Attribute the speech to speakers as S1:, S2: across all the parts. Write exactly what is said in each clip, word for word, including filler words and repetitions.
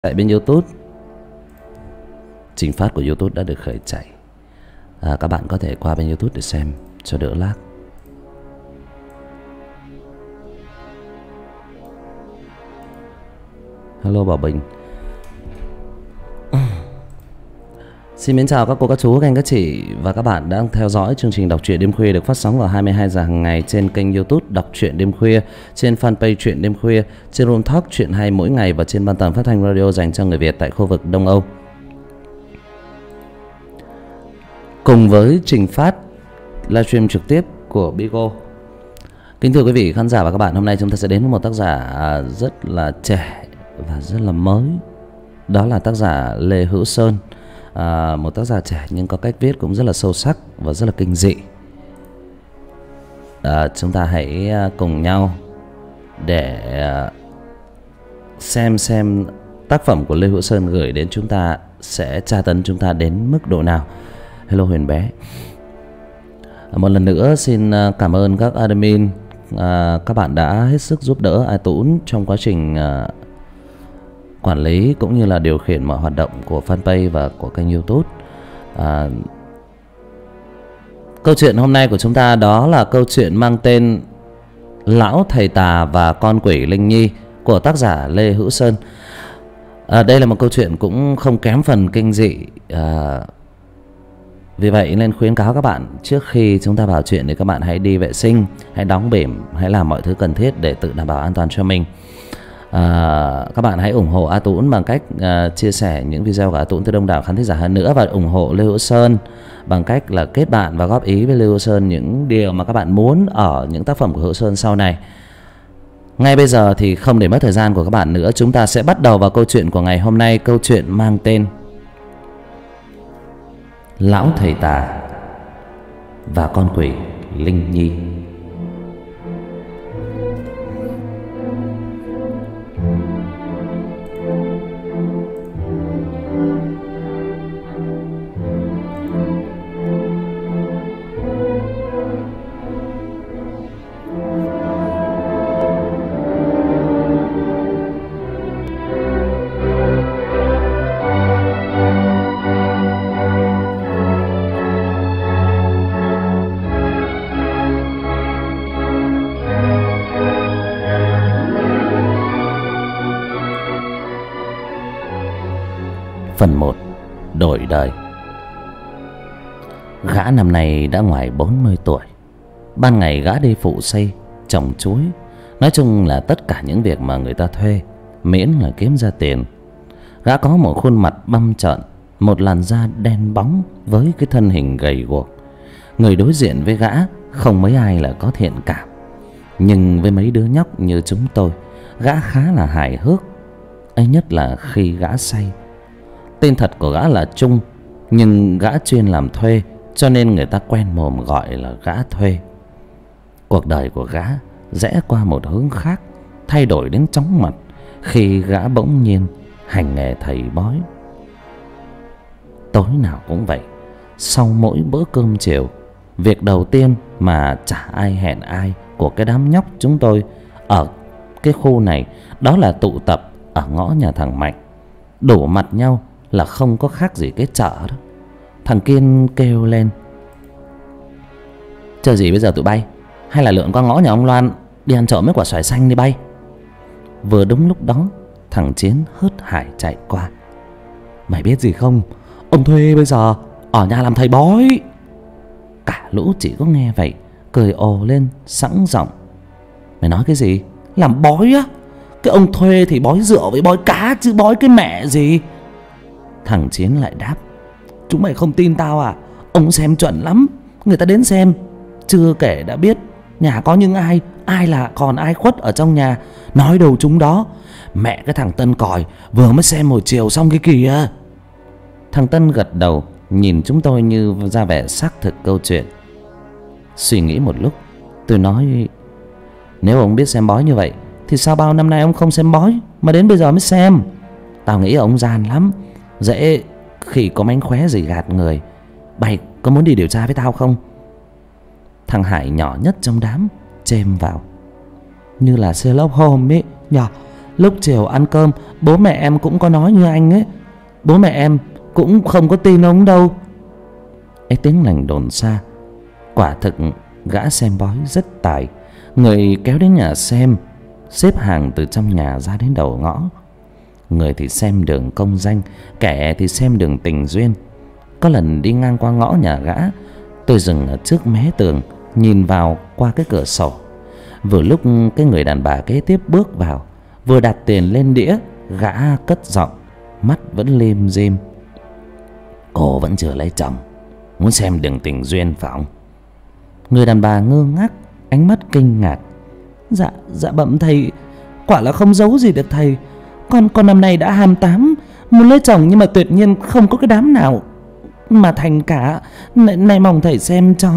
S1: Tại bên YouTube, trình phát của YouTube đã được khởi chạy. à, Các bạn có thể qua bên YouTube để xem cho đỡ lag. Hello Bảo Bình. Xin mến chào các cô, các chú, các anh, các chị và các bạn đang theo dõi chương trình Đọc truyện đêm khuya được phát sóng vào hai mươi hai giờ hàng ngày trên kênh YouTube Đọc truyện đêm khuya, trên fanpage Truyện đêm khuya, trên Room Talk Truyện hay mỗi ngày và trên ban tần phát thanh radio dành cho người Việt tại khu vực Đông Âu. Cùng với trình phát livestream trực tiếp của Bigo. Kính thưa quý vị khán giả và các bạn, hôm nay chúng ta sẽ đến với một tác giả rất là trẻ và rất là mới. Đó là tác giả Lê Hữu Sơn. À, một tác giả trẻ nhưng có cách viết cũng rất là sâu sắc và rất là kinh dị. à, Chúng ta hãy cùng nhau để xem xem tác phẩm của Lê Hữu Sơn gửi đến chúng ta sẽ tra tấn chúng ta đến mức độ nào. Hello Huyền bé. à, Một lần nữa xin cảm ơn các admin, à, các bạn đã hết sức giúp đỡ A Tũng trong quá trình à, quản lý cũng như là điều khiển mọi hoạt động của fanpage và của kênh YouTube. à, Câu chuyện hôm nay của chúng ta đó là câu chuyện mang tên Lão Thầy Tà và Con Quỷ Linh Nhi của tác giả Lê Hữu Sơn. à, Đây là một câu chuyện cũng không kém phần kinh dị. à, Vì vậy nên khuyến cáo các bạn, trước khi chúng ta vào chuyện thì các bạn hãy đi vệ sinh, hãy đóng bỉm, hãy làm mọi thứ cần thiết để tự đảm bảo an toàn cho mình. À, các bạn hãy ủng hộ A Tũng bằng cách à, chia sẻ những video của A Tũng tới đông đảo khán thính giả hơn nữa, và ủng hộ Lê Hữu Sơn bằng cách là kết bạn và góp ý với Lê Hữu Sơn những điều mà các bạn muốn ở những tác phẩm của Hữu Sơn sau này. Ngay bây giờ thì không để mất thời gian của các bạn nữa, chúng ta sẽ bắt đầu vào câu chuyện của ngày hôm nay. Câu chuyện mang tên Lão Thầy Tà và Con Quỷ Linh Nhi. Phần một. Đổi đời. Gã năm nay đã ngoài bốn mươi tuổi. Ban ngày gã đi phụ xây, trồng chuối, nói chung là tất cả những việc mà người ta thuê, miễn là kiếm ra tiền. Gã có một khuôn mặt băm trợn, một làn da đen bóng với cái thân hình gầy guộc. Người đối diện với gã không mấy ai là có thiện cảm, nhưng với mấy đứa nhóc như chúng tôi, gã khá là hài hước. Ấy nhất là khi gã say. Tên thật của gã là Trung, nhưng gã chuyên làm thuê, cho nên người ta quen mồm gọi là gã thuê. Cuộc đời của gã rẽ qua một hướng khác, thay đổi đến chóng mặt khi gã bỗng nhiên hành nghề thầy bói. Tối nào cũng vậy, sau mỗi bữa cơm chiều, việc đầu tiên mà chả ai hẹn ai của cái đám nhóc chúng tôi ở cái khu này đó là tụ tập ở ngõ nhà thằng Mạnh, đổ mặt nhau là không có khác gì cái chợ đó. Thằng Kiên kêu lên: "Chờ gì bây giờ tụi bay? Hay là lượn qua ngõ nhà ông Loan đi ăn trộm mấy quả xoài xanh đi bay?" Vừa đúng lúc đó, thằng Chiến hớt hải chạy qua: "Mày biết gì không? Ông Thuê bây giờ ở nhà làm thầy bói." Cả lũ chỉ có nghe vậy cười ồ lên sẵn giọng: "Mày nói cái gì? Làm bói á? Cái ông Thuê thì bói rượu với bói cá chứ bói cái mẹ gì?" Thằng Chiến lại đáp: "Chúng mày không tin tao à? Ông xem chuẩn lắm, người ta đến xem. Chưa kể đã biết nhà có những ai, ai là còn ai khuất ở trong nhà. Nói đầu chúng đó. Mẹ cái thằng Tân còi vừa mới xem hồi chiều xong cái kìa." Thằng Tân gật đầu, nhìn chúng tôi như ra vẻ xác thực câu chuyện. Suy nghĩ một lúc, tôi nói: "Nếu ông biết xem bói như vậy thì sao bao năm nay ông không xem bói mà đến bây giờ mới xem? Tao nghĩ ông gian lắm, dễ khi có mánh khóe gì gạt người. Bay có muốn đi điều tra với tao không?" Thằng Hải nhỏ nhất trong đám chêm vào: "Như là Sherlock Holmes ấy nhờ. Lúc chiều ăn cơm bố mẹ em cũng có nói như anh ấy. Bố mẹ em cũng không có tin ông đâu. Ấy tiếng lành đồn xa. Quả thực gã xem bói rất tài. Người kéo đến nhà xem, xếp hàng từ trong nhà ra đến đầu ngõ. Người thì xem đường công danh, kẻ thì xem đường tình duyên. Có lần đi ngang qua ngõ nhà gã, tôi dừng ở trước mé tường, nhìn vào qua cái cửa sổ. Vừa lúc cái người đàn bà kế tiếp bước vào, vừa đặt tiền lên đĩa, gã cất giọng, mắt vẫn lim dim: "Cô vẫn chưa lấy chồng, muốn xem đường tình duyên phải không?" Người đàn bà ngơ ngác, ánh mắt kinh ngạc: Dạ, dạ bẩm thầy, quả là không giấu gì được thầy. Con con năm nay đã hai mươi tám, muốn lấy chồng nhưng mà tuyệt nhiên không có cái đám nào mà thành cả. Này, này mong thầy xem cho.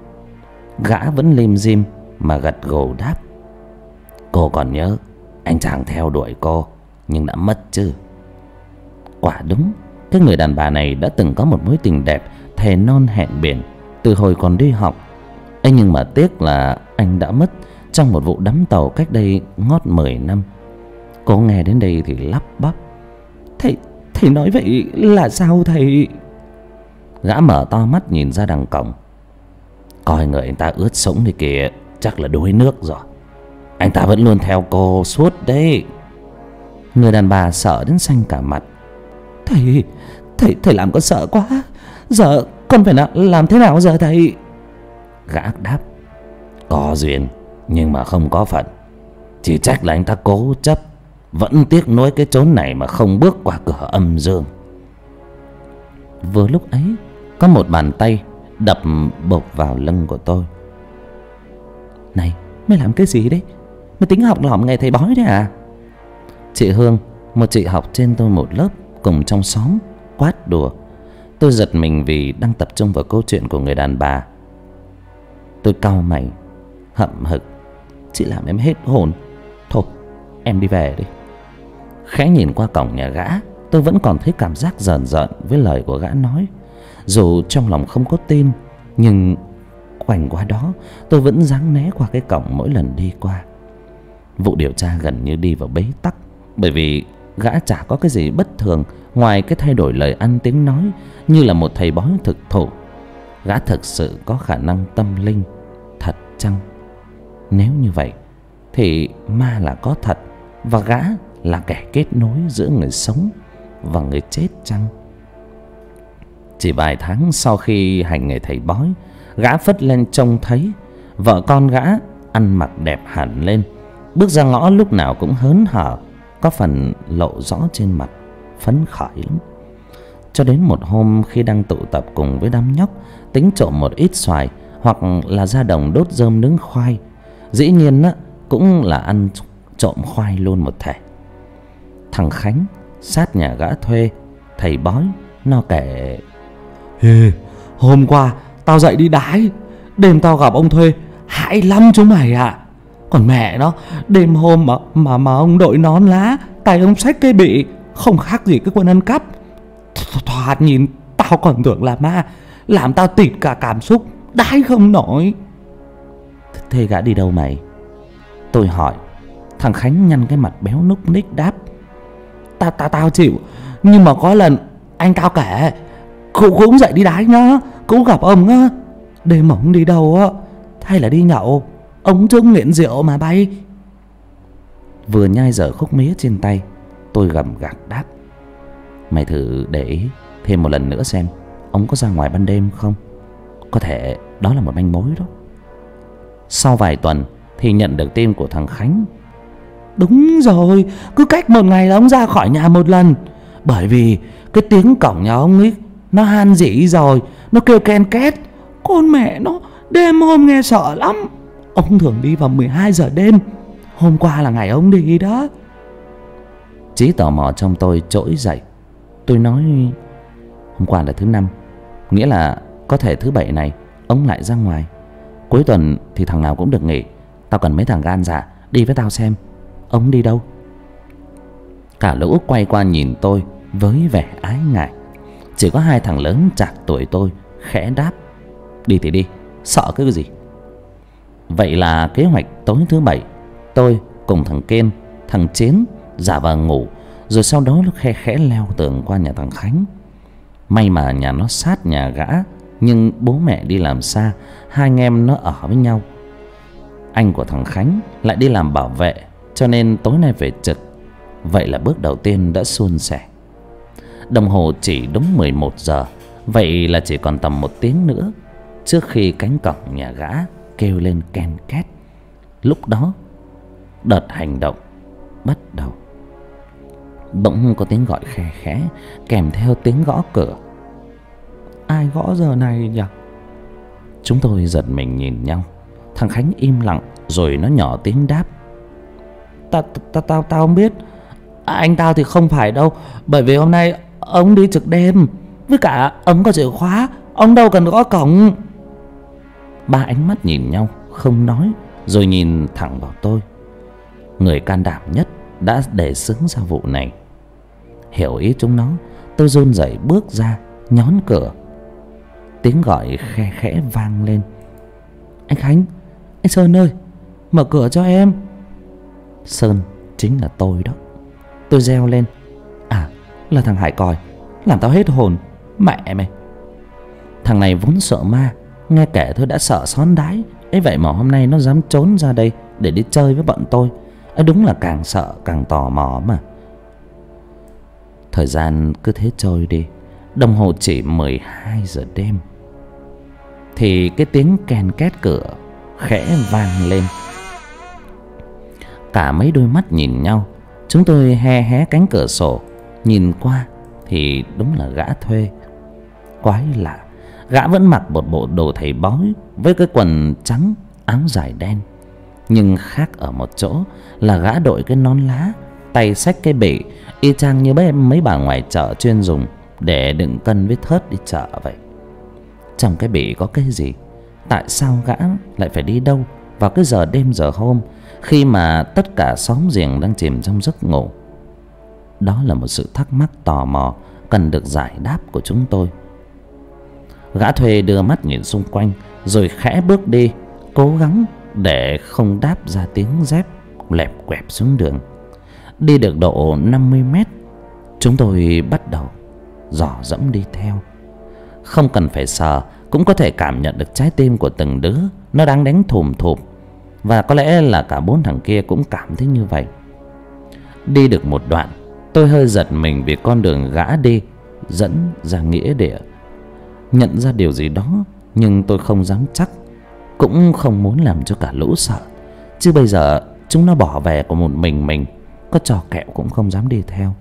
S1: Gã vẫn lim dim mà gật gù đáp: "Cô còn nhớ anh chàng theo đuổi cô nhưng đã mất chứ?" Quả đúng, cái người đàn bà này đã từng có một mối tình đẹp, thề non hẹn biển từ hồi còn đi học. Ấy nhưng mà tiếc là anh đã mất trong một vụ đắm tàu cách đây ngót mười năm. Cô nghe đến đây thì lắp bắp: Thầy, thầy nói vậy là sao thầy?" Gã mở to mắt nhìn ra đằng cổng: "Coi người anh ta ướt sũng thì kìa, chắc là đuối nước rồi. Anh ta vẫn luôn theo cô suốt đấy." Người đàn bà sợ đến xanh cả mặt: Thầy, thầy, thầy làm con sợ quá. Giờ con phải làm thế nào giờ thầy?" Gã đáp: "Có duyên nhưng mà không có phận. Chỉ trách là anh ta cố chấp, vẫn tiếc nuối cái chốn này mà không bước qua cửa âm dương." Vừa lúc ấy, có một bàn tay đập bộp vào lưng của tôi. "Này, mày làm cái gì đấy? Mày tính học lỏm nghề thầy bói đấy à?" Chị Hương, một chị học trên tôi một lớp cùng trong xóm, quát đùa. Tôi giật mình vì đang tập trung vào câu chuyện của người đàn bà. Tôi cau mày, hậm hực: "Chị làm em hết hồn. Thôi, em đi về đi." Khẽ nhìn qua cổng nhà gã, tôi vẫn còn thấy cảm giác rờn rợn với lời của gã nói. Dù trong lòng không có tin, nhưng khoảnh qua đó tôi vẫn ráng né qua cái cổng mỗi lần đi qua. Vụ điều tra gần như đi vào bế tắc, bởi vì gã chả có cái gì bất thường ngoài cái thay đổi lời ăn tiếng nói như là một thầy bói thực thụ. Gã thực sự có khả năng tâm linh thật chăng? Nếu như vậy thì ma là có thật và gã là kẻ kết nối giữa người sống và người chết chăng? Chỉ vài tháng sau khi hành nghề thầy bói, gã phất lên trông thấy vợ con gã ăn mặc đẹp hẳn lên, bước ra ngõ lúc nào cũng hớn hở, có phần lộ rõ trên mặt, phấn khởi lắm. Cho đến một hôm khi đang tụ tập cùng với đám nhóc tính trộm một ít xoài hoặc là ra đồng đốt rơm nướng khoai, dĩ nhiên á, cũng là ăn trộm khoai luôn một thể. Thằng Khánh sát nhà gã thuê thầy bói, nó kể: "Ê, hôm qua tao dậy đi đái, đêm tao gặp ông thuê hãi lắm chúng mày ạ. Còn mẹ nó, đêm hôm mà mà mà ông đội nón lá, tay ông xách cây bị, không khác gì cái quân ăn cắp. Thoạt nhìn tao còn tưởng là ma, làm tao tịt cả cảm xúc, đái không nổi." "Thế gã đi đâu mày?" tôi hỏi. Thằng Khánh nhăn cái mặt béo núc ních đáp: "Tao tao tao chịu, nhưng mà có lần anh tao kể, cũng cũng dậy đi đái nhá, cũng gặp ông á. Đêm ông đi đâu á, hay là đi nhậu, ông chưa nghiện rượu mà bay." Vừa nhai dở khúc mía trên tay, tôi gầm gạc đáp: "Mày thử để ý thêm một lần nữa xem ông có ra ngoài ban đêm không. Có thể đó là một manh mối đó." Sau vài tuần thì nhận được tin của thằng Khánh: "Đúng rồi, cứ cách một ngày là ông ra khỏi nhà một lần. Bởi vì cái tiếng cổng nhà ông ấy nó han dỉ rồi, nó kêu ken két. Con mẹ nó, đêm hôm nghe sợ lắm. Ông thường đi vào mười hai giờ đêm. Hôm qua là ngày ông đi đó." Trí tò mò trong tôi trỗi dậy. Tôi nói: "Hôm qua là thứ năm, nghĩa là có thể thứ bảy này ông lại ra ngoài. Cuối tuần thì thằng nào cũng được nghỉ. Tao cần mấy thằng gan dạ đi với tao xem ông đi đâu." Cả lũ quay qua nhìn tôi với vẻ ái ngại. Chỉ có hai thằng lớn chạc tuổi tôi khẽ đáp: "Đi thì đi, sợ cái gì." Vậy là kế hoạch tối thứ bảy, tôi cùng thằng Kiên, thằng Chiến giả vờ ngủ, rồi sau đó nó khe khẽ leo tường qua nhà thằng Khánh. May mà nhà nó sát nhà gã, nhưng bố mẹ đi làm xa, hai anh em nó ở với nhau. Anh của thằng Khánh lại đi làm bảo vệ, cho nên tối nay về trực. Vậy là bước đầu tiên đã suôn sẻ. Đồng hồ chỉ đúng mười một giờ, vậy là chỉ còn tầm một tiếng nữa trước khi cánh cổng nhà gã kêu lên ken két. Lúc đó đợt hành động bắt đầu. Bỗng có tiếng gọi khe khẽ kèm theo tiếng gõ cửa. Ai gõ giờ này nhỉ? Chúng tôi giật mình nhìn nhau. Thằng Khánh im lặng, rồi nó nhỏ tiếng đáp. Ta, ta, tao, tao không biết. Anh tao thì không phải đâu, bởi vì hôm nay ông đi trực đêm. Với cả ông có chìa khóa, ông đâu cần gõ cổng. Ba ánh mắt nhìn nhau không nói, rồi nhìn thẳng vào tôi. Người can đảm nhất đã đề xướng ra vụ này. Hiểu ý chúng nó, tôi run rẩy bước ra nhón cửa. Tiếng gọi khe khẽ vang lên. Anh Khánh, anh Sơn ơi, mở cửa cho em. Sơn chính là tôi đó. Tôi reo lên. À, là thằng Hải Còi. Làm tao hết hồn. Mẹ mày. Thằng này vốn sợ ma, nghe kể thôi đã sợ xón đái. Ấy vậy mà hôm nay nó dám trốn ra đây để đi chơi với bọn tôi. Ấy đúng là càng sợ càng tò mò mà. Thời gian cứ thế trôi đi. Đồng hồ chỉ mười hai giờ đêm thì cái tiếng ken két cửa khẽ vang lên. Cả mấy đôi mắt nhìn nhau. Chúng tôi hé hé cánh cửa sổ, nhìn qua thì đúng là gã thuê. Quái lạ, gã vẫn mặc một bộ đồ thầy bói với cái quần trắng, áo dài đen. Nhưng khác ở một chỗ là gã đội cái nón lá, tay xách cái bỉ, y chang như mấy, mấy bà ngoài chợ chuyên dùng để đựng cân với thớt đi chợ vậy. Trong cái bỉ có cái gì? Tại sao gã lại phải đi đâu vào cái giờ đêm giờ hôm, khi mà tất cả xóm giềng đang chìm trong giấc ngủ? Đó là một sự thắc mắc tò mò cần được giải đáp của chúng tôi. Gã thuê đưa mắt nhìn xung quanh, rồi khẽ bước đi, cố gắng để không đáp ra tiếng dép lẹp quẹp xuống đường. Đi được độ năm mươi mét, chúng tôi bắt đầu dò dẫm đi theo. Không cần phải sờ cũng có thể cảm nhận được trái tim của từng đứa nó đang đánh thùm thụp. Và có lẽ là cả bốn thằng kia cũng cảm thấy như vậy. Đi được một đoạn, tôi hơi giật mình vì con đường gã đi dẫn ra nghĩa địa. Nhận ra điều gì đó, nhưng tôi không dám chắc, cũng không muốn làm cho cả lũ sợ. Chứ bây giờ chúng nó bỏ về của một mình mình, có trò kẹo cũng không dám đi theo.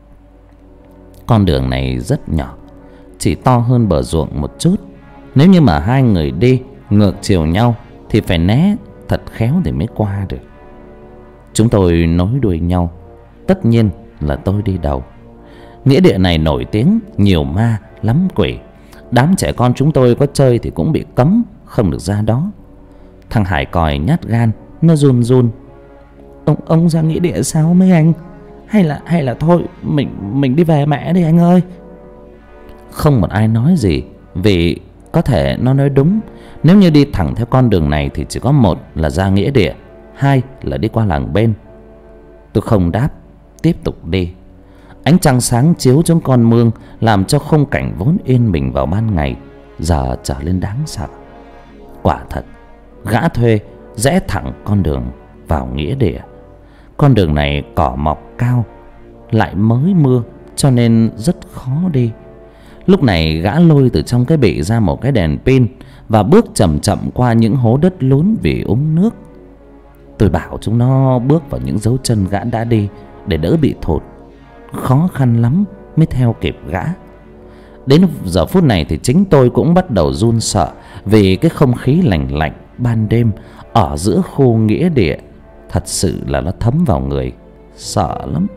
S1: Con đường này rất nhỏ, chỉ to hơn bờ ruộng một chút. Nếu như mà hai người đi ngược chiều nhau thì phải né thật khéo để mới qua được. Chúng tôi nối đuôi nhau. Tất nhiên là tôi đi đầu. Nghĩa địa này nổi tiếng nhiều ma lắm quỷ. Đám trẻ con chúng tôi có chơi thì cũng bị cấm, không được ra đó. Thằng Hải Còi nhát gan, nó run run. Ông ông ra nghĩa địa sao mấy anh? Hay là hay là thôi mình mình đi về mẹ đi anh ơi. Không một ai nói gì, vì có thể nó nói đúng. Nếu như đi thẳng theo con đường này thì chỉ có một là ra nghĩa địa, hai là đi qua làng bên. Tôi không đáp, tiếp tục đi. Ánh trăng sáng chiếu trong con mương, làm cho khung cảnh vốn yên bình vào ban ngày giờ trở lên đáng sợ. Quả thật, gã thuê rẽ thẳng con đường vào nghĩa địa. Con đường này cỏ mọc cao, lại mới mưa cho nên rất khó đi. Lúc này gã lôi từ trong cái bị ra một cái đèn pin và bước chậm chậm qua những hố đất lún vì úng nước. Tôi bảo chúng nó bước vào những dấu chân gã đã đi để đỡ bị thụt. Khó khăn lắm mới theo kịp gã. Đến giờ phút này thì chính tôi cũng bắt đầu run sợ, vì cái không khí lạnh lạnh ban đêm ở giữa khu nghĩa địa thật sự là nó thấm vào người, sợ lắm.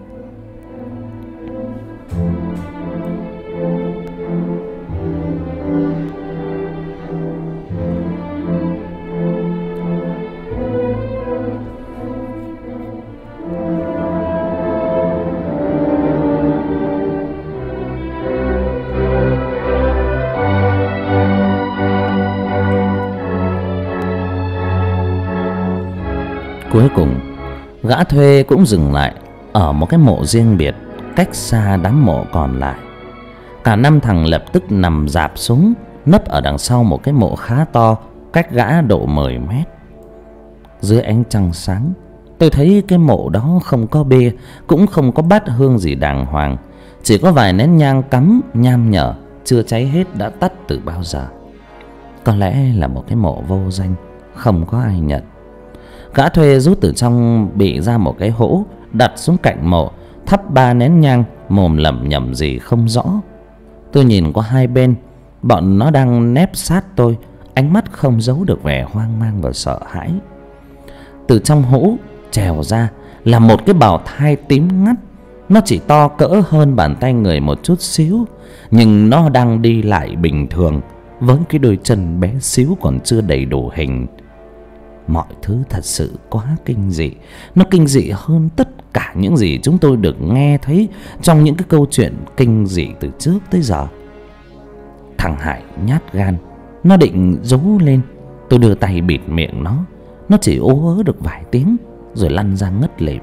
S1: Cuối cùng gã thuê cũng dừng lại, ở một cái mộ riêng biệt cách xa đám mộ còn lại. Cả năm thằng lập tức nằm rạp xuống, nấp ở đằng sau một cái mộ khá to, cách gã độ mười mét. Dưới ánh trăng sáng, tôi thấy cái mộ đó không có bia, cũng không có bát hương gì đàng hoàng, chỉ có vài nén nhang cắm nham nhở, chưa cháy hết đã tắt từ bao giờ. Có lẽ là một cái mộ vô danh, không có ai nhận. Gã thuê rút từ trong bị ra một cái hũ, đặt xuống cạnh mộ, thắp ba nén nhang, mồm lẩm nhẩm gì không rõ. Tôi nhìn qua hai bên, bọn nó đang nép sát tôi, ánh mắt không giấu được vẻ hoang mang và sợ hãi. Từ trong hũ trèo ra là một cái bào thai tím ngắt. Nó chỉ to cỡ hơn bàn tay người một chút xíu, nhưng nó đang đi lại bình thường, với cái đôi chân bé xíu còn chưa đầy đủ hình. Mọi thứ thật sự quá kinh dị. Nó kinh dị hơn tất cả những gì chúng tôi được nghe thấy trong những cái câu chuyện kinh dị từ trước tới giờ. Thằng Hải nhát gan, nó định rú lên. Tôi đưa tay bịt miệng nó. Nó chỉ ố ớ được vài tiếng rồi lăn ra ngất lịm.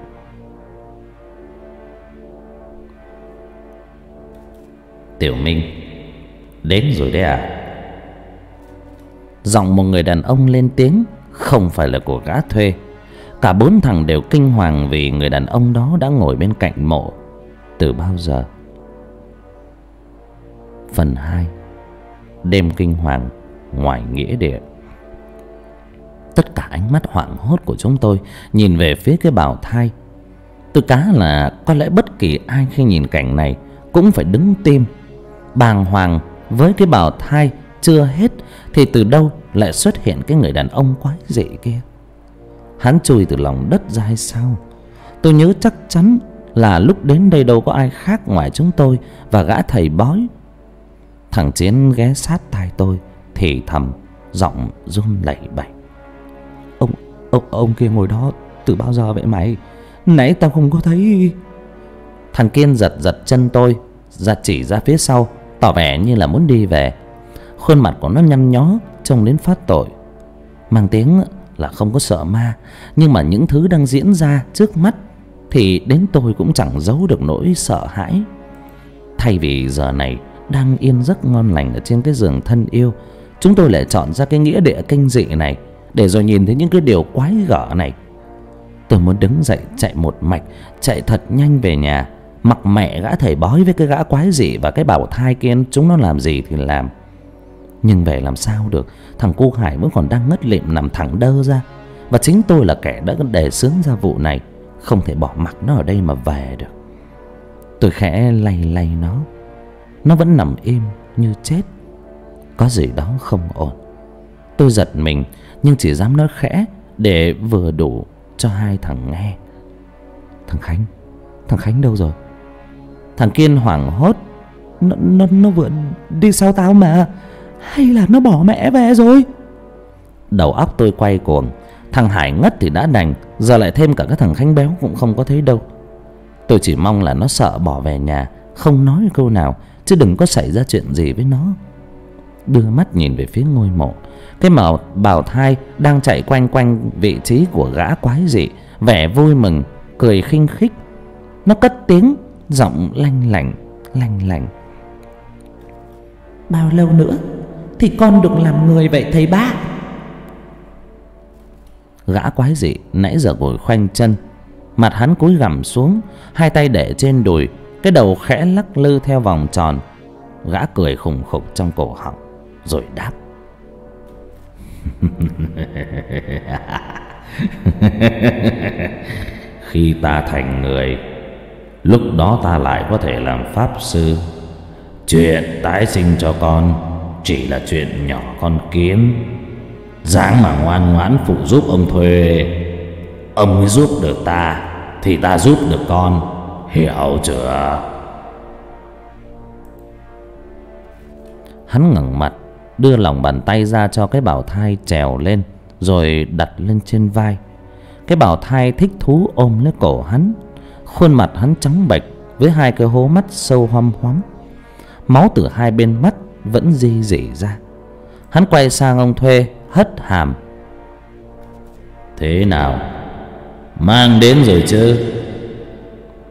S1: Tiểu Minh, đến rồi đấy à? Giọng một người đàn ông lên tiếng, không phải là của gã thuê. Cả bốn thằng đều kinh hoàng vì người đàn ông đó đã ngồi bên cạnh mộ từ bao giờ. Phần hai. Đêm kinh hoàng ngoài nghĩa địa. Tất cả ánh mắt hoảng hốt của chúng tôi nhìn về phía cái bào thai. Tôi cá là có lẽ bất kỳ ai khi nhìn cảnh này cũng phải đứng tim, bàng hoàng. Với cái bào thai chưa hết thì từ đâu lại xuất hiện cái người đàn ông quái dị kia? Hắn chui từ lòng đất ra hay sao? Tôi nhớ chắc chắn là lúc đến đây đâu có ai khác ngoài chúng tôi và gã thầy bói. Thằng Chiến ghé sát tai tôi thì thầm, giọng run lẩy bẩy: Ông, ông, ông kia ngồi đó từ bao giờ vậy mày? Nãy tao không có thấy. Thằng Kiên giật giật chân tôi, ra chỉ ra phía sau, tỏ vẻ như là muốn đi về. Khuôn mặt của nó nhăn nhó, trông đến phát tội. Mang tiếng là không có sợ ma, nhưng mà những thứ đang diễn ra trước mắt thì đến tôi cũng chẳng giấu được nỗi sợ hãi. Thay vì giờ này đang yên giấc ngon lành ở trên cái giường thân yêu, chúng tôi lại chọn ra cái nghĩa địa kinh dị này để rồi nhìn thấy những cái điều quái gở này. Tôi muốn đứng dậy chạy một mạch, chạy thật nhanh về nhà, mặc mẹ gã thầy bói với cái gã quái dị và cái bào thai kia chúng nó làm gì thì làm. Nhưng về làm sao được, thằng cu Hải vẫn còn đang ngất lịm nằm thẳng đơ ra. Và chính tôi là kẻ đã đề xướng ra vụ này, không thể bỏ mặc nó ở đây mà về được. Tôi khẽ lay lay nó. Nó vẫn nằm im như chết. Có gì đó không ổn. Tôi giật mình, nhưng chỉ dám nói khẽ để vừa đủ cho hai thằng nghe: Thằng Khánh, thằng Khánh đâu rồi? Thằng Kiên hoảng hốt: Nó, nó, nó vừa đi sau tao mà. Hay là nó bỏ mẹ về rồi? Đầu óc tôi quay cuồng. Thằng Hải ngất thì đã đành, giờ lại thêm cả cái thằng Khánh béo cũng không có thấy đâu. Tôi chỉ mong là nó sợ bỏ về nhà, không nói câu nào, chứ đừng có xảy ra chuyện gì với nó. Đưa mắt nhìn về phía ngôi mộ. Cái màu bào thai đang chạy quanh quanh vị trí của gã quái dị, vẻ vui mừng, cười khinh khích. Nó cất tiếng, giọng lanh lảnh, lanh lảnh: Bao lâu nữa thì con được làm người vậy thầy ba? Gã quái dị nãy giờ ngồi khoanh chân, mặt hắn cúi gằm xuống, hai tay để trên đùi, cái đầu khẽ lắc lư theo vòng tròn. Gã cười khùng khục trong cổ họng rồi đáp: Khi ta thành người, lúc đó ta lại có thể làm pháp sư. Chuyện tái sinh cho con chỉ là chuyện nhỏ con kiến. Dáng mà ngoan ngoãn phụ giúp ông thuê. Ông mới giúp được ta thì ta giúp được con, hiểu chưa? Hắn ngẩng mặt, đưa lòng bàn tay ra cho cái bào thai trèo lên, rồi đặt lên trên vai. Cái bào thai thích thú ôm lấy cổ hắn. Khuôn mặt hắn trắng bệch với hai cái hố mắt sâu hoăm hoắm. Máu từ hai bên mắt vẫn ri rỉ ra. Hắn quay sang ông thuê, hất hàm: Thế nào, mang đến rồi chứ?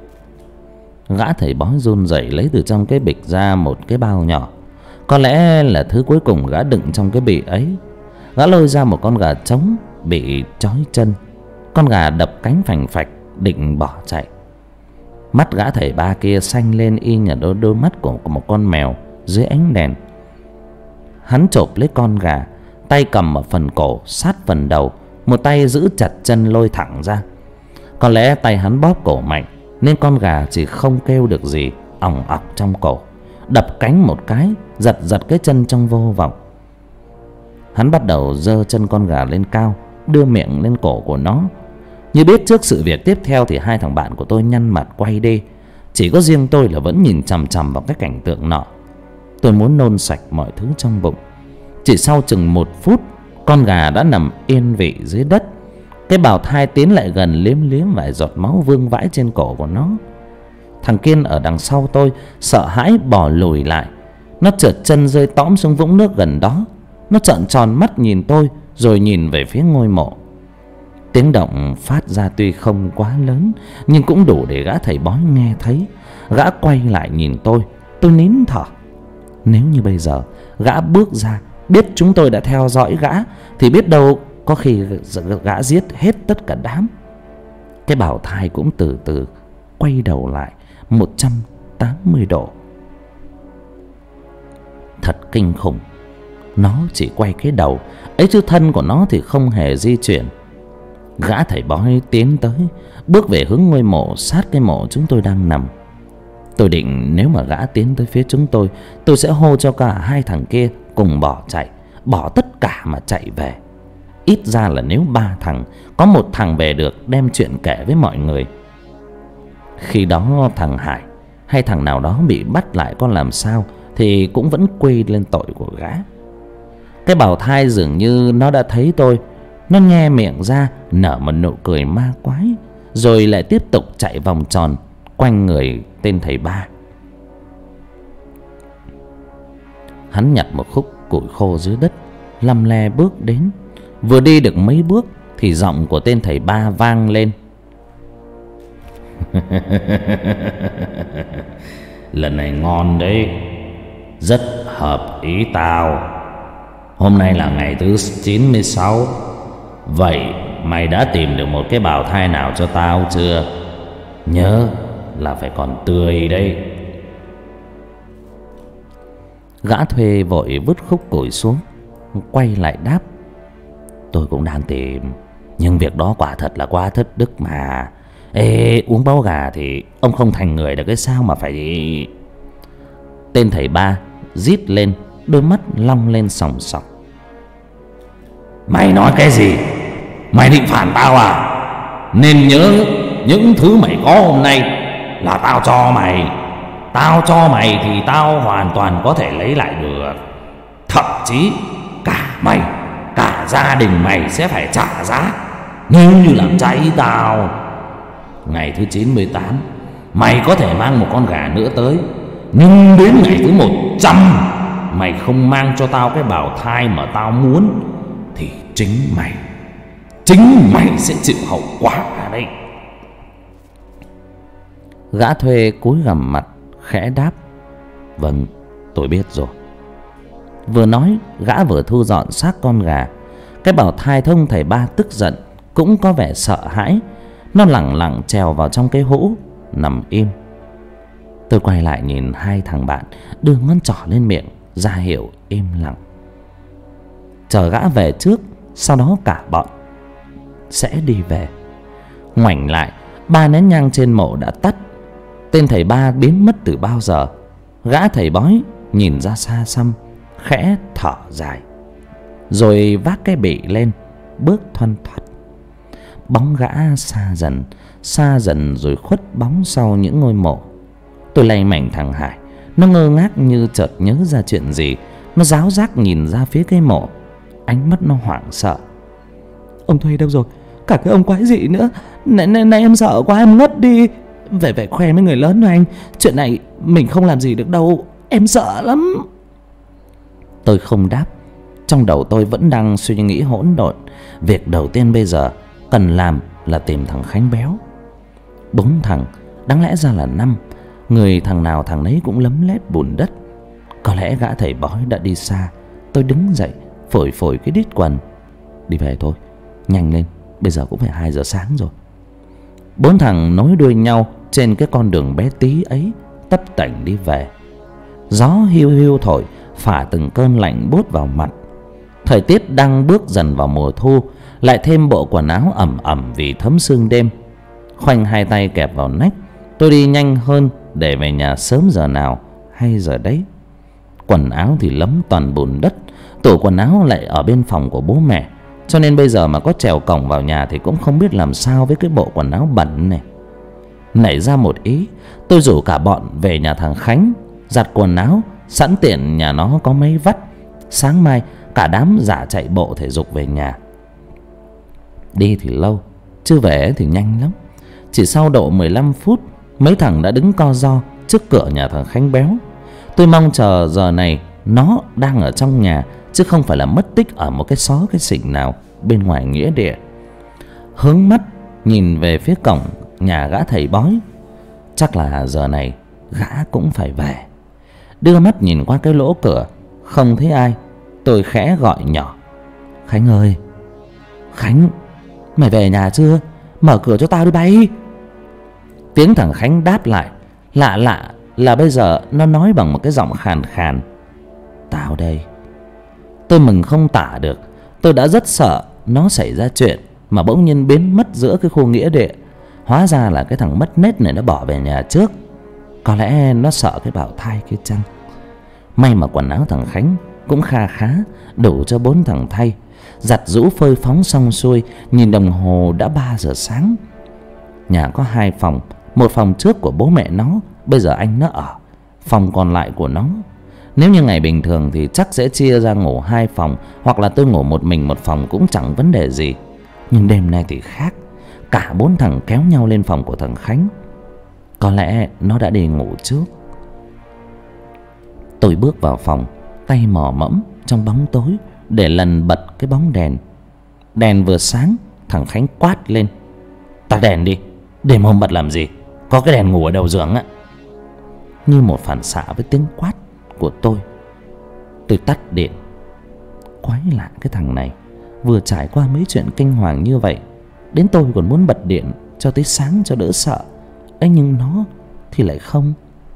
S1: Gã thầy bói run rẩy lấy từ trong cái bịch ra một cái bao nhỏ. Có lẽ là thứ cuối cùng gã đựng trong cái bì ấy. Gã lôi ra một con gà trống bị trói chân. Con gà đập cánh phành phạch định bỏ chạy. Mắt gã thầy ba kia xanh lên y như đôi, đôi mắt của một con mèo dưới ánh đèn. Hắn chộp lấy con gà, tay cầm ở phần cổ sát phần đầu, một tay giữ chặt chân lôi thẳng ra. Có lẽ tay hắn bóp cổ mạnh nên con gà chỉ không kêu được gì, ỏng ọc trong cổ, đập cánh một cái, giật giật cái chân trong vô vọng. Hắn bắt đầu giơ chân con gà lên cao, đưa miệng lên cổ của nó. Như biết trước sự việc tiếp theo thì hai thằng bạn của tôi nhăn mặt quay đi. Chỉ có riêng tôi là vẫn nhìn chằm chằm vào cái cảnh tượng nọ. Tôi muốn nôn sạch mọi thứ trong bụng. Chỉ sau chừng một phút, con gà đã nằm yên vị dưới đất. Cái bào thai tiến lại gần liếm liếm vài giọt máu vương vãi trên cổ của nó. Thằng Kiên ở đằng sau tôi sợ hãi bỏ lùi lại. Nó trượt chân rơi tõm xuống vũng nước gần đó. Nó trợn tròn mắt nhìn tôi rồi nhìn về phía ngôi mộ. Tiếng động phát ra tuy không quá lớn nhưng cũng đủ để gã thầy bói nghe thấy. Gã quay lại nhìn tôi. Tôi nín thở. Nếu như bây giờ gã bước ra, biết chúng tôi đã theo dõi gã, thì biết đâu có khi gã giết hết tất cả đám. Cái bào thai cũng từ từ quay đầu lại một trăm tám mươi độ. Thật kinh khủng. Nó chỉ quay cái đầu ấy chứ thân của nó thì không hề di chuyển. Gã thầy bói tiến tới, bước về hướng ngôi mộ sát cái mộ chúng tôi đang nằm. Tôi định nếu mà gã tiến tới phía chúng tôi, tôi sẽ hô cho cả hai thằng kia cùng bỏ chạy, bỏ tất cả mà chạy về. Ít ra là nếu ba thằng, có một thằng về được đem chuyện kể với mọi người. Khi đó thằng Hải hay thằng nào đó bị bắt lại có làm sao thì cũng vẫn quy lên tội của gã. Cái bào thai dường như nó đã thấy tôi. Nó nhe miệng ra nở một nụ cười ma quái, rồi lại tiếp tục chạy vòng tròn quanh người tên thầy ba. Hắn nhặt một khúc củi khô dưới đất, lăm le bước đến. Vừa đi được mấy bước thì giọng của tên thầy ba vang lên. Lần này ngon đấy, rất hợp ý tao. Hôm nay là ngày thứ chín mươi sáu. Vậy mày đã tìm được một cái bào thai nào cho tao chưa? Nhớ là phải còn tươi đấy. Gã thuê vội vứt khúc củi xuống, quay lại đáp. Tôi cũng đang tìm, nhưng việc đó quả thật là quá thất đức mà. Ê, uống máu gà thì ông không thành người được cái sao mà phải... Tên thầy ba rít lên, đôi mắt long lên sòng sọc. Mày nói cái gì? Mày định phản tao à? Nên nhớ những thứ mày có hôm nay là tao cho mày. Tao cho mày thì tao hoàn toàn có thể lấy lại được. Thậm chí cả mày, cả gia đình mày sẽ phải trả giá nếu như làm trái ý tao. Ngày thứ chín mươi tám mày có thể mang một con gà nữa tới, nhưng đến ngày thứ một trăm mày không mang cho tao cái bào thai mà tao muốn thì chính mày Chính mày sẽ chịu hậu quả ở đây. Gã thuê cúi gằm mặt khẽ đáp. Vâng, tôi biết rồi. Vừa nói gã vừa thu dọn xác con gà. Cái bào thai thông thầy ba tức giận, cũng có vẻ sợ hãi. Nó lẳng lặng trèo vào trong cái hũ, nằm im. Tôi quay lại nhìn hai thằng bạn, đưa ngón trỏ lên miệng ra hiệu im lặng. Chờ gã về trước, sau đó cả bọn sẽ đi về. Ngoảnh lại, ba nén nhang trên mộ đã tắt. Tên thầy ba biến mất từ bao giờ. Gã thầy bói nhìn ra xa xăm, khẽ thở dài, rồi vác cái bị lên, bước thoăn thoắt. Bóng gã xa dần, xa dần rồi khuất bóng sau những ngôi mộ. Tôi lay mảnh thằng Hải. Nó ngơ ngác như chợt nhớ ra chuyện gì. Nó ráo rác nhìn ra phía cái mộ, ánh mắt nó hoảng sợ. Ông Thuê đâu rồi? Cả cái ông quái dị nữa. Này, này, này em sợ quá, em ngất đi. Về về khoe với người lớn rồi anh. Chuyện này mình không làm gì được đâu. Em sợ lắm. Tôi không đáp. Trong đầu tôi vẫn đang suy nghĩ hỗn độn. Việc đầu tiên bây giờ cần làm là tìm thằng Khánh béo. Bốn thằng, đáng lẽ ra là năm. Người thằng nào thằng nấy cũng lấm lét bùn đất. Có lẽ gã thầy bói đã đi xa. Tôi đứng dậy phổi phổi cái đít quần. Đi về thôi, nhanh lên, bây giờ cũng phải hai giờ sáng rồi. Bốn thằng nối đuôi nhau trên cái con đường bé tí ấy tấp tành đi về. Gió hiu hiu thổi phả từng cơn lạnh buốt vào mặt. Thời tiết đang bước dần vào mùa thu, lại thêm bộ quần áo ẩm ẩm vì thấm sương đêm. Khoanh hai tay kẹp vào nách, tôi đi nhanh hơn để về nhà sớm giờ nào hay giờ đấy. Quần áo thì lấm toàn bùn đất, tủ quần áo lại ở bên phòng của bố mẹ, cho nên bây giờ mà có trèo cổng vào nhà thì cũng không biết làm sao với cái bộ quần áo bẩn này. Nảy ra một ý, tôi rủ cả bọn về nhà thằng Khánh giặt quần áo, sẵn tiện nhà nó có mấy vắt. Sáng mai cả đám giả chạy bộ thể dục về nhà. Đi thì lâu, chứ về thì nhanh lắm. Chỉ sau độ mười lăm phút, mấy thằng đã đứng co ro trước cửa nhà thằng Khánh béo. Tôi mong chờ giờ này nó đang ở trong nhà, chứ không phải là mất tích ở một cái xó cái xỉnh nào bên ngoài nghĩa địa. Hướng mắt nhìn về phía cổng nhà gã thầy bói. Chắc là giờ này gã cũng phải về. Đưa mắt nhìn qua cái lỗ cửa, không thấy ai. Tôi khẽ gọi nhỏ: Khánh ơi, Khánh, mày về nhà chưa? Mở cửa cho tao đi bay. Tiếng thằng Khánh đáp lại lạ lạ là bây giờ nó nói bằng một cái giọng khàn khàn: Tao đây. Tôi mừng không tả được. Tôi đã rất sợ nó xảy ra chuyện mà bỗng nhiên biến mất giữa cái khu nghĩa địa. Hóa ra là cái thằng mất nết này nó bỏ về nhà trước. Có lẽ nó sợ cái bào thai kia chăng. May mà quần áo thằng Khánh cũng kha khá, đủ cho bốn thằng thay. Giặt giũ phơi phóng xong xuôi, nhìn đồng hồ đã ba giờ sáng. Nhà có hai phòng, một phòng trước của bố mẹ nó, bây giờ anh nó ở. Phòng còn lại của nó. Nếu như ngày bình thường thì chắc sẽ chia ra ngủ hai phòng, hoặc là tôi ngủ một mình một phòng cũng chẳng vấn đề gì. Nhưng đêm nay thì khác. Cả bốn thằng kéo nhau lên phòng của thằng Khánh. Có lẽ nó đã đi ngủ trước. Tôi bước vào phòng, tay mò mẫm trong bóng tối để lần bật cái bóng đèn. Đèn vừa sáng, thằng Khánh quát lên: Tắt đèn đi, đêm hôm bật làm gì? Có cái đèn ngủ ở đầu giường á. Như một phản xạ với tiếng quát của tôi, tôi tắt điện. Quái lạ cái thằng này, vừa trải qua mấy chuyện kinh hoàng như vậy, đến tôi còn muốn bật điện cho tới sáng cho đỡ sợ ấy, nhưng nó thì lại không.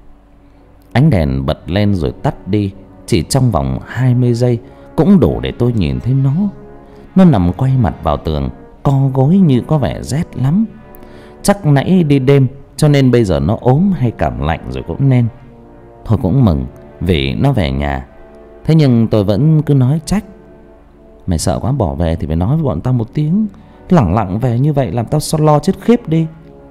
S1: Ánh đèn bật lên rồi tắt đi, chỉ trong vòng hai mươi giây cũng đủ để tôi nhìn thấy nó. Nó nằm quay mặt vào tường, co gối như có vẻ rét lắm. Chắc nãy đi đêm cho nên bây giờ nó ốm hay cảm lạnh rồi cũng nên. Thôi cũng mừng vì nó về nhà. Thế nhưng tôi vẫn cứ nói trách: Mày sợ quá bỏ về thì phải nói với bọn tao một tiếng. Lẳng lặng về như vậy làm tao so lo chết khiếp đi.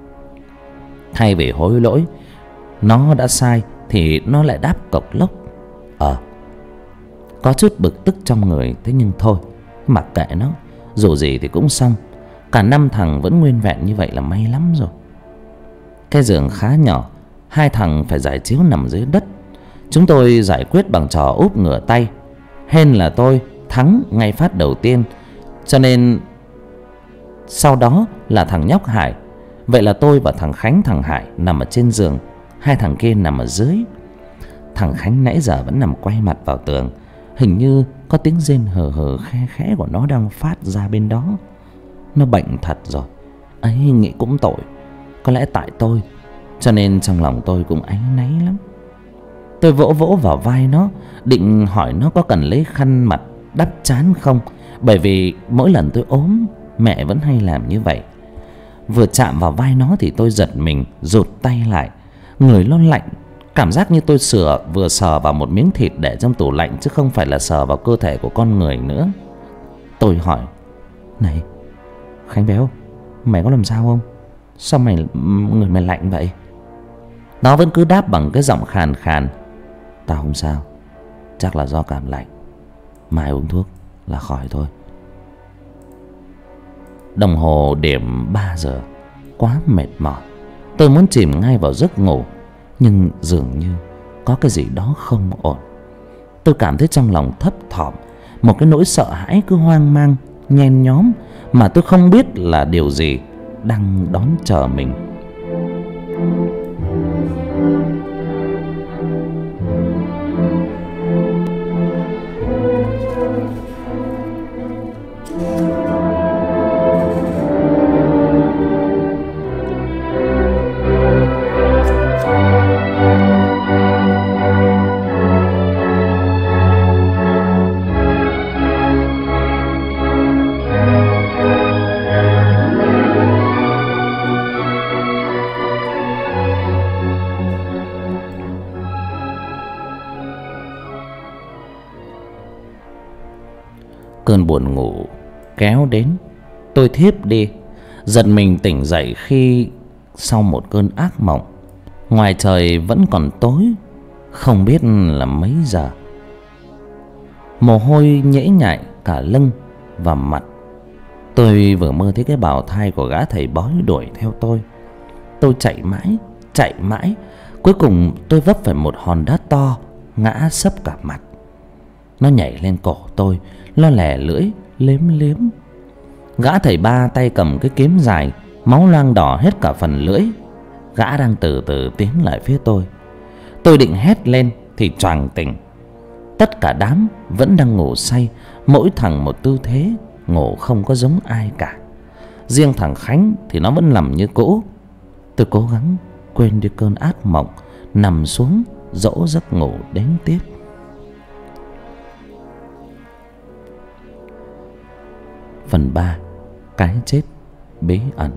S1: Thay vì hối lỗi nó đã sai thì nó lại đáp cộc lốc: Ờ Có chút bực tức trong người. Thế nhưng thôi, mặc kệ nó, dù gì thì cũng xong. Cả năm thằng vẫn nguyên vẹn như vậy là may lắm rồi. Cái giường khá nhỏ, hai thằng phải giải chiếu nằm dưới đất. Chúng tôi giải quyết bằng trò úp ngửa tay. Hên là tôi thắng ngay phát đầu tiên, cho nên sau đó là thằng nhóc Hải. Vậy là tôi và thằng Khánh, thằng Hải nằm ở trên giường, hai thằng kia nằm ở dưới. Thằng Khánh nãy giờ vẫn nằm quay mặt vào tường. Hình như có tiếng rên hờ hờ khe khẽ của nó đang phát ra bên đó. Nó bệnh thật rồi ấy, nghĩ cũng tội. Có lẽ tại tôi, cho nên trong lòng tôi cũng áy náy lắm. Tôi vỗ vỗ vào vai nó, định hỏi nó có cần lấy khăn mặt đắp trán không, bởi vì mỗi lần tôi ốm mẹ vẫn hay làm như vậy. Vừa chạm vào vai nó thì tôi giật mình, rụt tay lại. Người nó lạnh, cảm giác như tôi sửa vừa sờ vào một miếng thịt để trong tủ lạnh, chứ không phải là sờ vào cơ thể của con người nữa. Tôi hỏi: Này Khánh béo, mày có làm sao không? Sao mày người mày lạnh vậy? Nó vẫn cứ đáp bằng cái giọng khàn khàn: Tao không sao, chắc là do cảm lạnh, mai uống thuốc là khỏi thôi. Đồng hồ điểm ba giờ, quá mệt mỏi. Tôi muốn chìm ngay vào giấc ngủ, nhưng dường như có cái gì đó không ổn. Tôi cảm thấy trong lòng thấp thỏm, một cái nỗi sợ hãi cứ hoang mang nhen nhóm mà tôi không biết là điều gì đang đón chờ mình. Cơn buồn ngủ kéo đến, tôi thiếp đi, giật mình tỉnh dậy khi sau một cơn ác mộng. Ngoài trời vẫn còn tối, không biết là mấy giờ. Mồ hôi nhễ nhại cả lưng và mặt. Tôi vừa mơ thấy cái bào thai của gã thầy bói đuổi theo tôi. Tôi chạy mãi, chạy mãi, cuối cùng tôi vấp phải một hòn đá to, ngã sấp cả mặt. Nó nhảy lên cổ tôi, lo lẻ lưỡi liếm liếm. Gã thầy ba tay cầm cái kiếm dài, máu loang đỏ hết cả phần lưỡi. Gã đang từ từ tiến lại phía tôi. Tôi định hét lên thì choàng tỉnh. Tất cả đám vẫn đang ngủ say, mỗi thằng một tư thế, ngủ không có giống ai cả. Riêng thằng Khánh thì nó vẫn nằm như cũ. Tôi cố gắng quên đi cơn ác mộng, nằm xuống dỗ giấc ngủ đến tiếp. Phần ba. Cái chết bí ẩn.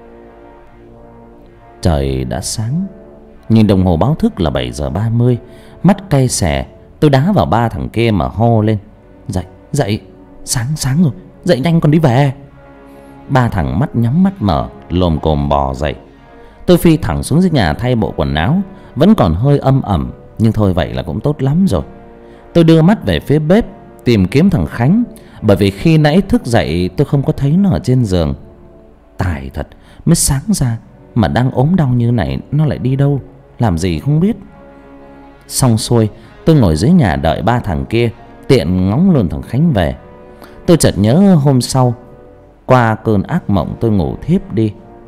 S1: Trời đã sáng, nhìn đồng hồ báo thức là bảy giờ ba mươi. Mắt cay xè, tôi đá vào ba thằng kia mà hô lên: Dậy, dậy, sáng sáng rồi, dậy nhanh còn đi về. Ba thằng mắt nhắm mắt mở, lồm cồm bò dậy. Tôi phi thẳng xuống dưới nhà thay bộ quần áo. Vẫn còn hơi âm ẩm, nhưng thôi vậy là cũng tốt lắm rồi. Tôi đưa mắt về phía bếp tìm kiếm thằng Khánh, bởi vì khi nãy thức dậy tôi không có thấy nó ở trên giường. Tài thật, mới sáng ra mà đang ốm đau như này, nó lại đi đâu, làm gì không biết. Xong xuôi, tôi ngồi dưới nhà đợi ba thằng kia, tiện ngóng luôn thằng Khánh về. Tôi chợt nhớ hôm sau, qua cơn ác mộng tôi ngủ thiếp đi,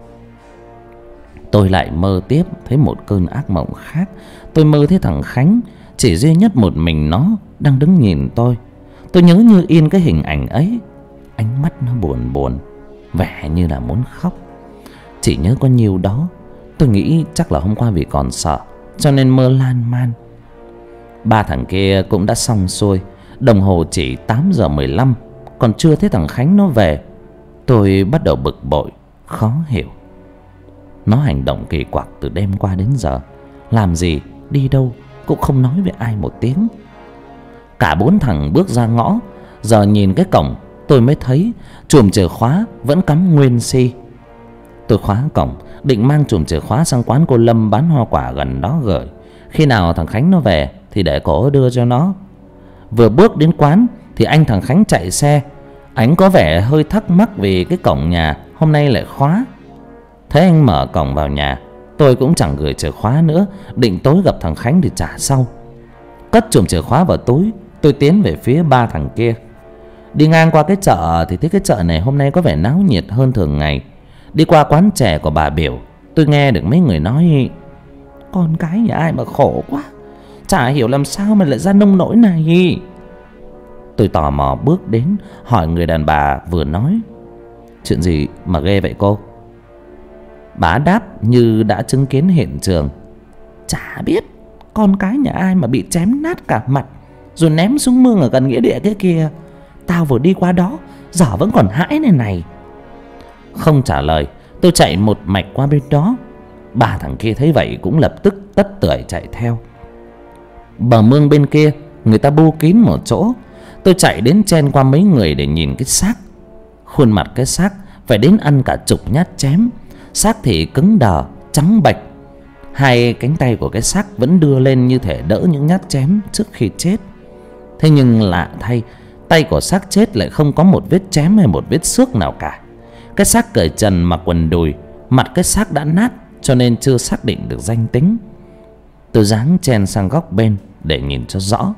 S1: tôi lại mơ tiếp thấy một cơn ác mộng khác. Tôi mơ thấy thằng Khánh, chỉ duy nhất một mình nó đang đứng nhìn tôi. Tôi nhớ như in cái hình ảnh ấy. Ánh mắt nó buồn buồn, vẻ như là muốn khóc. Chỉ nhớ có nhiêu đó. Tôi nghĩ chắc là hôm qua vì còn sợ cho nên mơ lan man. Ba thằng kia cũng đã xong xuôi. Đồng hồ chỉ tám giờ mười lăm, còn chưa thấy thằng Khánh nó về. Tôi bắt đầu bực bội, khó hiểu. Nó hành động kỳ quặc từ đêm qua đến giờ, làm gì, đi đâu cũng không nói với ai một tiếng. Cả bốn thằng bước ra ngõ. Giờ nhìn cái cổng tôi mới thấy chùm chìa khóa vẫn cắm nguyên si. Tôi khóa cổng, định mang chùm chìa khóa sang quán cô Lâm bán hoa quả gần đó gửi. Khi nào thằng Khánh nó về thì để cổ đưa cho nó. Vừa bước đến quán thì anh thằng Khánh chạy xe. Anh có vẻ hơi thắc mắc vì cái cổng nhà hôm nay lại khóa. Thấy anh mở cổng vào nhà, tôi cũng chẳng gửi chìa khóa nữa, định tối gặp thằng Khánh thì trả sau. Cất chùm chìa khóa vào túi, tôi tiến về phía ba thằng kia. Đi ngang qua cái chợ thì thấy cái chợ này hôm nay có vẻ náo nhiệt hơn thường ngày. Đi qua quán chè của bà Biểu, tôi nghe được mấy người nói: Con cái nhà ai mà khổ quá, chả hiểu làm sao mà lại ra nông nỗi này. Tôi tò mò bước đến hỏi người đàn bà vừa nói: Chuyện gì mà ghê vậy cô? Bà đáp như đã chứng kiến hiện trường: Chả biết, con cái nhà ai mà bị chém nát cả mặt rồi ném xuống mương ở gần nghĩa địa cái kia. Tao vừa đi qua đó, giờ vẫn còn hãi này này. Không trả lời, tôi chạy một mạch qua bên đó. Ba thằng kia thấy vậy cũng lập tức tất tưởi chạy theo. Bờ mương bên kia người ta bu kín một chỗ. Tôi chạy đến chen qua mấy người để nhìn cái xác. Khuôn mặt cái xác phải đến ăn cả chục nhát chém. Xác thì cứng đờ, trắng bệch. Hai cánh tay của cái xác vẫn đưa lên như thể đỡ những nhát chém trước khi chết. Thế nhưng lạ thay, tay của xác chết lại không có một vết chém hay một vết xước nào cả. Cái xác cởi trần mặc quần đùi, mặt cái xác đã nát cho nên chưa xác định được danh tính. Tôi giáng chen sang góc bên để nhìn cho rõ.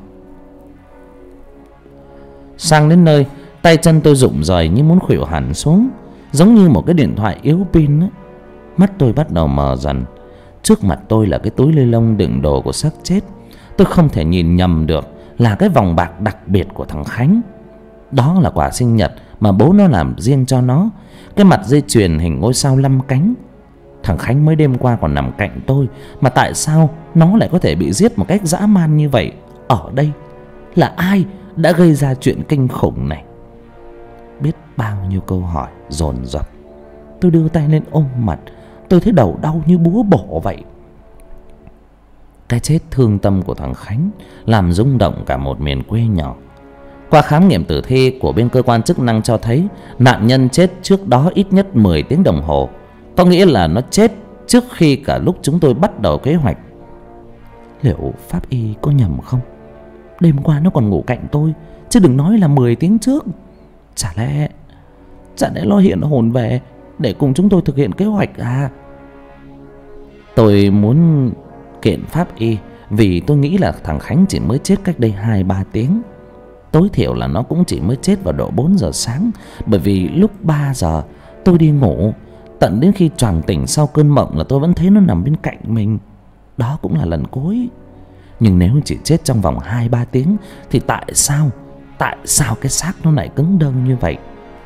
S1: Sang đến nơi, tay chân tôi rụng rời như muốn khuỵu hẳn xuống, giống như một cái điện thoại yếu pin ấy. Mắt tôi bắt đầu mờ dần. Trước mặt tôi là cái túi ni lông đựng đồ của xác chết. Tôi không thể nhìn nhầm được là cái vòng bạc đặc biệt của thằng Khánh. Đó là quà sinh nhật mà bố nó làm riêng cho nó. Cái mặt dây chuyền hình ngôi sao năm cánh. Thằng Khánh mới đêm qua còn nằm cạnh tôi, mà tại sao nó lại có thể bị giết một cách dã man như vậy? Ở đây là ai đã gây ra chuyện kinh khủng này? Biết bao nhiêu câu hỏi dồn dập. Tôi đưa tay lên ôm mặt. Tôi thấy đầu đau như búa bổ vậy. Cái chết thương tâm của thằng Khánh làm rung động cả một miền quê nhỏ. Qua khám nghiệm tử thi của bên cơ quan chức năng cho thấy nạn nhân chết trước đó ít nhất mười tiếng đồng hồ. Có nghĩa là nó chết trước khi cả lúc chúng tôi bắt đầu kế hoạch. Liệu pháp y có nhầm không? Đêm qua nó còn ngủ cạnh tôi, chứ đừng nói là mười tiếng trước. Chả lẽ Chả lẽ nó hiện hồn về để cùng chúng tôi thực hiện kế hoạch à? Tôi muốn kiện pháp y vì tôi nghĩ là thằng Khánh chỉ mới chết cách đây hai ba tiếng. Tối thiểu là nó cũng chỉ mới chết vào độ bốn giờ sáng. Bởi vì lúc ba giờ tôi đi ngủ, tận đến khi choàng tỉnh sau cơn mộng là tôi vẫn thấy nó nằm bên cạnh mình. Đó cũng là lần cuối. Nhưng nếu chỉ chết trong vòng hai ba tiếng thì tại sao Tại sao cái xác nó lại cứng đơ như vậy?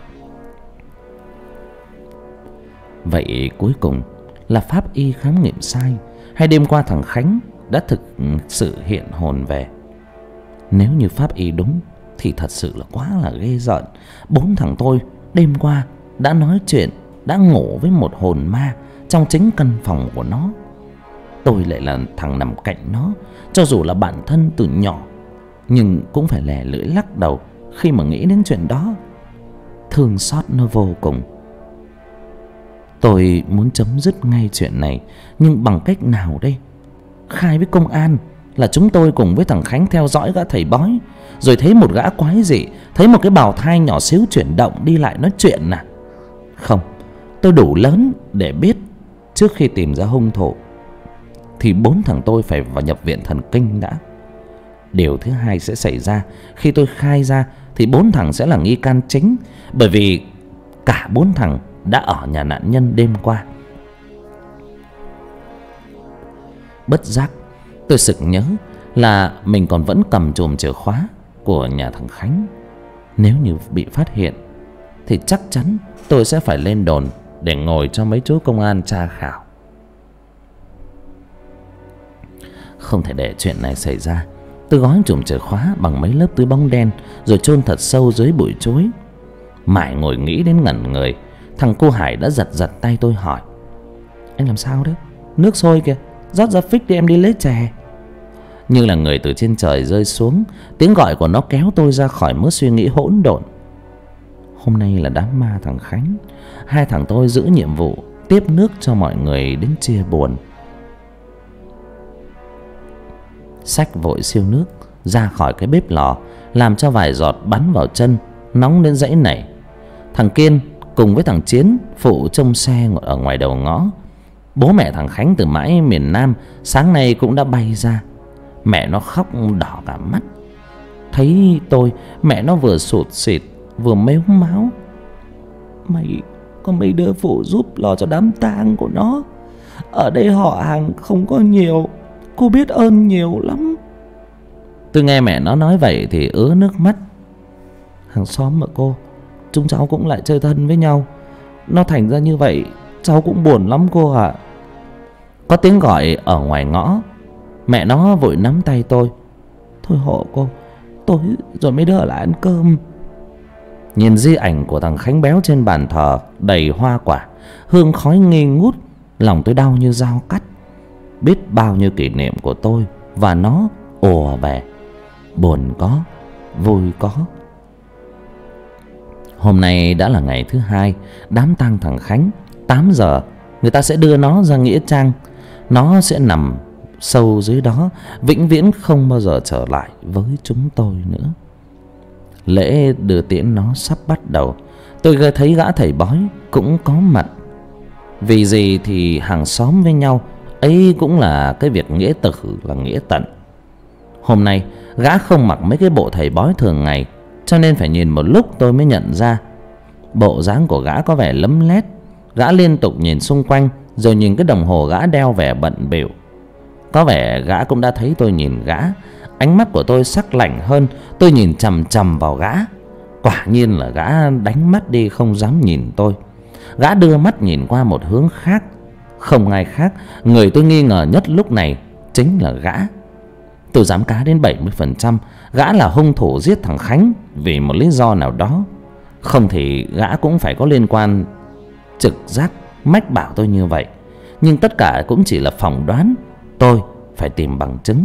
S1: Vậy cuối cùng là pháp y khám nghiệm sai, hay đêm qua thằng Khánh đã thực sự hiện hồn về? Nếu như pháp y đúng thì thật sự là quá là ghê rợn. Bốn thằng tôi đêm qua đã nói chuyện, đã ngủ với một hồn ma trong chính căn phòng của nó. Tôi lại là thằng nằm cạnh nó. Cho dù là bạn thân từ nhỏ, nhưng cũng phải lè lưỡi lắc đầu khi mà nghĩ đến chuyện đó. Thương xót nó vô cùng. Tôi muốn chấm dứt ngay chuyện này, nhưng bằng cách nào đây? Khai với công an là chúng tôi cùng với thằng Khánh theo dõi gã thầy bói, rồi thấy một gã quái dị, thấy một cái bào thai nhỏ xíu chuyển động đi lại nói chuyện à? Không, tôi đủ lớn để biết trước khi tìm ra hung thủ thì bốn thằng tôi phải vào nhập viện thần kinh đã. Điều thứ hai sẽ xảy ra khi tôi khai ra thì bốn thằng sẽ là nghi can chính, bởi vì cả bốn thằng đã ở nhà nạn nhân đêm qua. Bất giác tôi sực nhớ là mình còn vẫn cầm chùm chìa khóa của nhà thằng Khánh. Nếu như bị phát hiện thì chắc chắn tôi sẽ phải lên đồn để ngồi cho mấy chú công an tra khảo. Không thể để chuyện này xảy ra. Tôi gói chùm chìa khóa bằng mấy lớp túi bóng đen rồi chôn thật sâu dưới bụi chuối. Mãi ngồi nghĩ đến ngẩn người, thằng cô Hải đã giật giật tay tôi hỏi: "Anh làm sao đấy? Nước sôi kìa, rót ra phích đi, em đi lấy chè." Như là người từ trên trời rơi xuống, tiếng gọi của nó kéo tôi ra khỏi mớ suy nghĩ hỗn độn. Hôm nay là đám ma thằng Khánh. Hai thằng tôi giữ nhiệm vụ tiếp nước cho mọi người đến chia buồn. Xách vội siêu nước ra khỏi cái bếp lò, làm cho vài giọt bắn vào chân, nóng đến dãy nảy. Thằng Kiên cùng với thằng Chiến phụ trông xe ở ngoài đầu ngõ. Bố mẹ thằng Khánh từ mãi miền Nam sáng nay cũng đã bay ra. Mẹ nó khóc đỏ cả mắt. Thấy tôi, mẹ nó vừa sụt sịt vừa mếu máo: "Mày có mấy đứa phụ giúp lo cho đám tang của nó. Ở đây họ hàng không có nhiều, cô biết ơn nhiều lắm." Tôi nghe mẹ nó nói vậy thì ứa nước mắt. "Hàng xóm mà cô, chúng cháu cũng lại chơi thân với nhau. Nó thành ra như vậy, cháu cũng buồn lắm cô ạ." Có tiếng gọi ở ngoài ngõ. Mẹ nó vội nắm tay tôi: "Thôi hộ cô, tối rồi mấy đứa ở lại ăn cơm." Nhìn di ảnh của thằng Khánh béo trên bàn thờ đầy hoa quả, hương khói nghi ngút, lòng tôi đau như dao cắt. Biết bao nhiêu kỷ niệm của tôi và nó ùa về, buồn có, vui có. Hôm nay đã là ngày thứ hai đám tang thằng Khánh. Tám giờ người ta sẽ đưa nó ra nghĩa trang. Nó sẽ nằm sâu dưới đó, vĩnh viễn không bao giờ trở lại với chúng tôi nữa. Lễ đưa tiễn nó sắp bắt đầu. Tôi thấy gã thầy bói cũng có mặt. Vì gì thì hàng xóm với nhau, ấy cũng là cái việc nghĩa tử là nghĩa tận. Hôm nay gã không mặc mấy cái bộ thầy bói thường ngày, cho nên phải nhìn một lúc tôi mới nhận ra. Bộ dáng của gã có vẻ lấm lét. Gã liên tục nhìn xung quanh rồi nhìn cái đồng hồ gã đeo vẻ bận bịu. Có vẻ gã cũng đã thấy tôi nhìn gã. Ánh mắt của tôi sắc lạnh hơn. Tôi nhìn chằm chằm vào gã. Quả nhiên là gã đánh mắt đi, không dám nhìn tôi. Gã đưa mắt nhìn qua một hướng khác. Không ai khác, người tôi nghi ngờ nhất lúc này chính là gã. Tôi dám cá đến bảy mươi phần trăm gã là hung thủ giết thằng Khánh vì một lý do nào đó. Không thì gã cũng phải có liên quan. Trực giác mách bảo tôi như vậy. Nhưng tất cả cũng chỉ là phỏng đoán. Tôi phải tìm bằng chứng.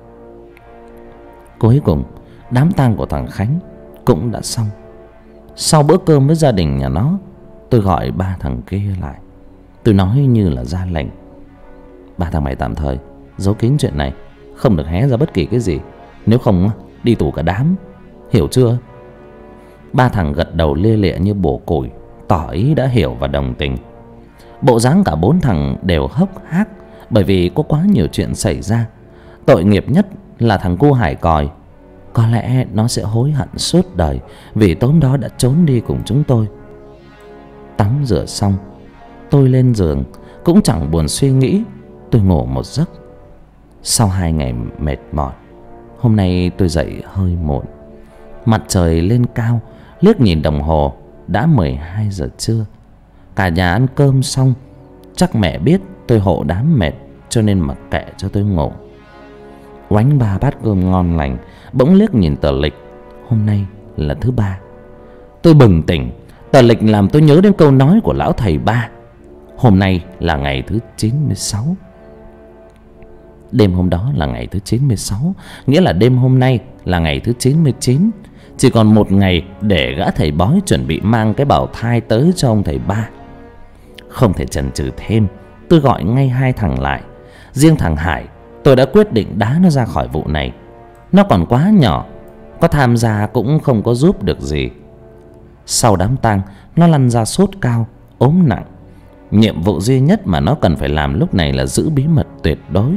S1: Cuối cùng đám tang của thằng Khánh cũng đã xong. Sau bữa cơm với gia đình nhà nó, tôi gọi ba thằng kia lại. Tôi nói như là ra lệnh: ba thằng mày tạm thời giấu kín chuyện này, không được hé ra bất kỳ cái gì. Nếu không đi tù cả đám, hiểu chưa? Ba thằng gật đầu lia lịa như bổ củi, tỏ ý đã hiểu và đồng tình. Bộ dáng cả bốn thằng đều hốc hác, bởi vì có quá nhiều chuyện xảy ra. Tội nghiệp nhất là thằng cu Hải Còi. Có lẽ nó sẽ hối hận suốt đời vì tối đó đã trốn đi cùng chúng tôi. Tắm rửa xong, tôi lên giường, cũng chẳng buồn suy nghĩ. Tôi ngủ một giấc. Sau hai ngày mệt mỏi, hôm nay tôi dậy hơi muộn. Mặt trời lên cao, liếc nhìn đồng hồ đã mười hai giờ trưa. Cả nhà ăn cơm xong. Chắc mẹ biết tôi hộ đám mệt, cho nên mặc kệ cho tôi ngủ. Oánh ba bát cơm ngon lành, bỗng liếc nhìn tờ lịch. Hôm nay là thứ ba. Tôi bừng tỉnh. Tờ lịch làm tôi nhớ đến câu nói của lão thầy Ba. Hôm nay là ngày thứ chín mươi sáu. Đêm hôm đó là ngày thứ chín mươi sáu, nghĩa là đêm hôm nay là ngày thứ chín mươi chín. Chỉ còn một ngày để gã thầy bói chuẩn bị mang cái bào thai tới cho ông thầy Ba. Không thể chần chừ thêm, tôi gọi ngay hai thằng lại. Riêng thằng Hải, tôi đã quyết định đá nó ra khỏi vụ này. Nó còn quá nhỏ, có tham gia cũng không có giúp được gì. Sau đám tang, nó lăn ra sốt cao, ốm nặng. Nhiệm vụ duy nhất mà nó cần phải làm lúc này là giữ bí mật tuyệt đối.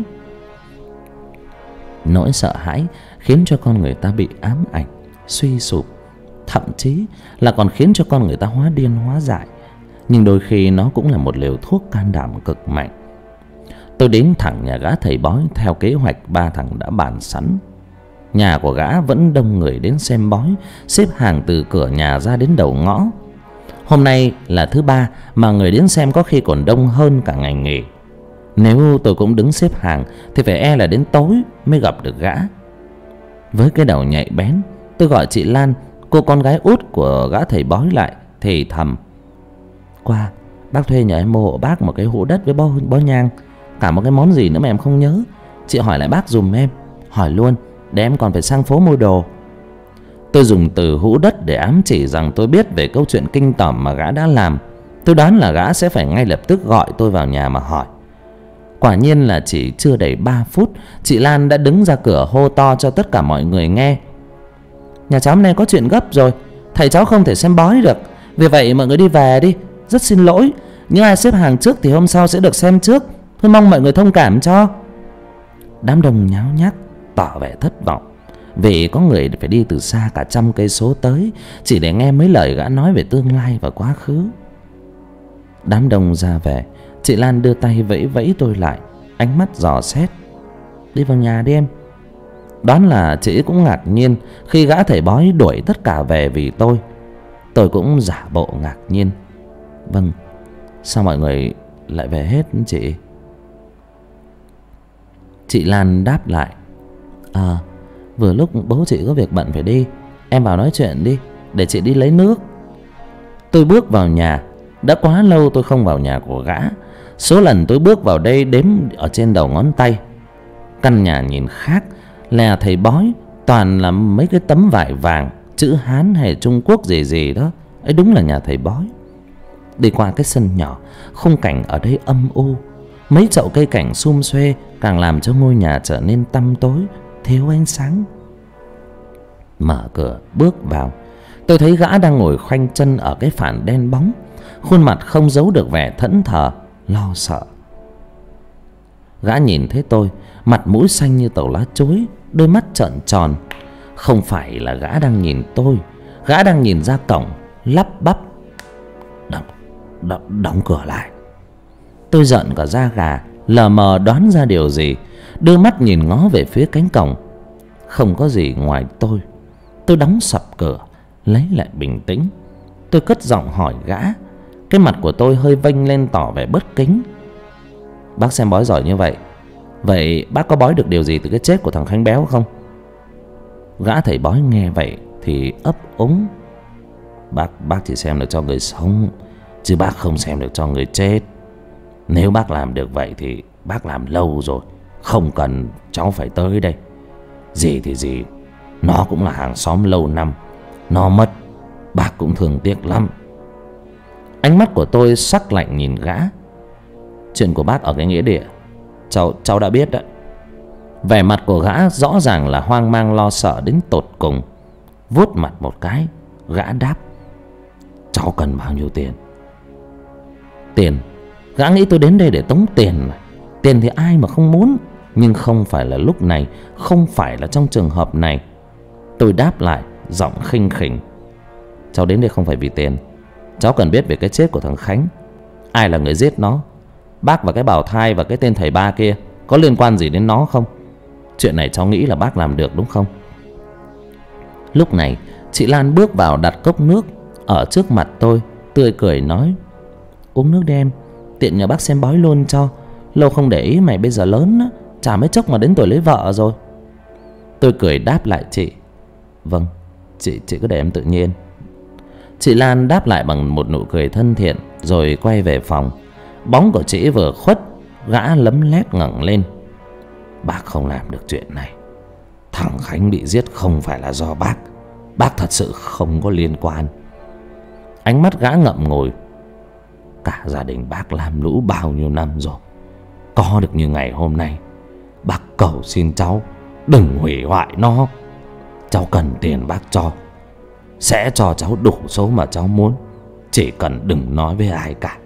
S1: Nỗi sợ hãi khiến cho con người ta bị ám ảnh, suy sụp, thậm chí là còn khiến cho con người ta hóa điên hóa dại. Nhưng đôi khi nó cũng là một liều thuốc can đảm cực mạnh. Tôi đến thẳng nhà gã thầy bói theo kế hoạch ba thằng đã bàn sẵn. Nhà của gã vẫn đông người đến xem bói, xếp hàng từ cửa nhà ra đến đầu ngõ. Hôm nay là thứ ba mà người đến xem có khi còn đông hơn cả ngày nghỉ. Nếu tôi cũng đứng xếp hàng thì phải e là đến tối mới gặp được gã. Với cái đầu nhạy bén, tôi gọi chị Lan, cô con gái út của gã thầy bói lại, thì thầm: Qua, bác thuê nhờ em mua hộ bác một cái hũ đất với bó, bó nhang, cả một cái món gì nữa mà em không nhớ. Chị hỏi lại bác dùm em. Hỏi luôn, để em còn phải sang phố mua đồ. Tôi dùng từ hũ đất để ám chỉ rằng tôi biết về câu chuyện kinh tởm mà gã đã làm. Tôi đoán là gã sẽ phải ngay lập tức gọi tôi vào nhà mà hỏi. Quả nhiên là chỉ chưa đầy ba phút, chị Lan đã đứng ra cửa hô to cho tất cả mọi người nghe: Nhà cháu hôm nay có chuyện gấp rồi, thầy cháu không thể xem bói được. Vì vậy mọi người đi về đi. Rất xin lỗi, những ai xếp hàng trước thì hôm sau sẽ được xem trước. Tôi mong mọi người thông cảm cho. Đám đông nháo nhác, tỏ vẻ thất vọng, vì có người phải đi từ xa cả trăm cây số tới chỉ để nghe mấy lời gã nói về tương lai và quá khứ. Đám đông ra về, chị Lan đưa tay vẫy vẫy tôi lại, ánh mắt dò xét: Đi vào nhà đi em. Đoán là chị cũng ngạc nhiên khi gã thầy bói đuổi tất cả về vì tôi. Tôi cũng giả bộ ngạc nhiên: Vâng, sao mọi người lại về hết chị? Chị Lan đáp lại: À, vừa lúc bố chị có việc bận phải đi, em vào nói chuyện đi, để chị đi lấy nước. Tôi bước vào nhà. Đã quá lâu tôi không vào nhà của gã. Số lần tôi bước vào đây đếm ở trên đầu ngón tay. Căn nhà nhìn khác, là thầy bói toàn là mấy cái tấm vải vàng, chữ Hán hay Trung Quốc gì gì đó. Ấy đúng là nhà thầy bói. Đi qua cái sân nhỏ, khung cảnh ở đây âm u. Mấy chậu cây cảnh sum xuê càng làm cho ngôi nhà trở nên tăm tối, thiếu ánh sáng. Mở cửa bước vào, tôi thấy gã đang ngồi khoanh chân ở cái phản đen bóng, khuôn mặt không giấu được vẻ thẫn thờ, lo sợ. Gã nhìn thấy tôi, mặt mũi xanh như tàu lá chuối, đôi mắt trợn tròn. Không phải là gã đang nhìn tôi, gã đang nhìn ra cổng, lắp bắp: Đóng, đóng, đóng cửa lại. Tôi giận cả da gà, lờ mờ đoán ra điều gì, đưa mắt nhìn ngó về phía cánh cổng. Không có gì ngoài tôi. Tôi đóng sập cửa, lấy lại bình tĩnh. Tôi cất giọng hỏi gã. Cái mặt của tôi hơi vênh lên tỏ vẻ bất kính. Bác xem bói giỏi như vậy, vậy bác có bói được điều gì từ cái chết của thằng Khánh Béo không? Gã thầy bói nghe vậy thì ấp úng. Bác bác chỉ xem được cho người sống, chứ bác không xem được cho người chết. Nếu bác làm được vậy thì bác làm lâu rồi, không cần cháu phải tới đây. Gì thì gì, nó cũng là hàng xóm lâu năm. Nó mất, bác cũng thương tiếc lắm. Ánh mắt của tôi sắc lạnh nhìn gã. Chuyện của bác ở cái nghĩa địa, Cháu, cháu đã biết đó. Vẻ mặt của gã rõ ràng là hoang mang lo sợ đến tột cùng. Vuốt mặt một cái, gã đáp: Cháu cần bao nhiêu tiền? Tiền? Gã nghĩ tôi đến đây để tống tiền mà. Tiền thì ai mà không muốn, nhưng không phải là lúc này, không phải là trong trường hợp này. Tôi đáp lại giọng khinh khỉnh: Cháu đến đây không phải vì tiền. Cháu cần biết về cái chết của thằng Khánh. Ai là người giết nó? Bác và cái bào thai và cái tên thầy ba kia có liên quan gì đến nó không? Chuyện này cháu nghĩ là bác làm được đúng không? Lúc này chị Lan bước vào đặt cốc nước ở trước mặt tôi, tươi cười nói: Uống nước đi em, tiện nhờ bác xem bói luôn cho. Lâu không để ý mày bây giờ lớn á, chả mấy chốc mà đến tuổi lấy vợ rồi. Tôi cười đáp lại chị: Vâng, chị, chị cứ để em tự nhiên. Chị Lan đáp lại bằng một nụ cười thân thiện, rồi quay về phòng. Bóng của chị vừa khuất, gã lấm lét ngẩng lên: Bác không làm được chuyện này. Thằng Khánh bị giết không phải là do bác. Bác thật sự không có liên quan. Ánh mắt gã ngậm ngùi: Cả gia đình bác làm lũ bao nhiêu năm rồi, có được như ngày hôm nay. Bác cầu xin cháu đừng hủy hoại nó. Cháu cần tiền bác cho, sẽ cho cháu đủ số mà cháu muốn. Chỉ cần đừng nói với ai cả.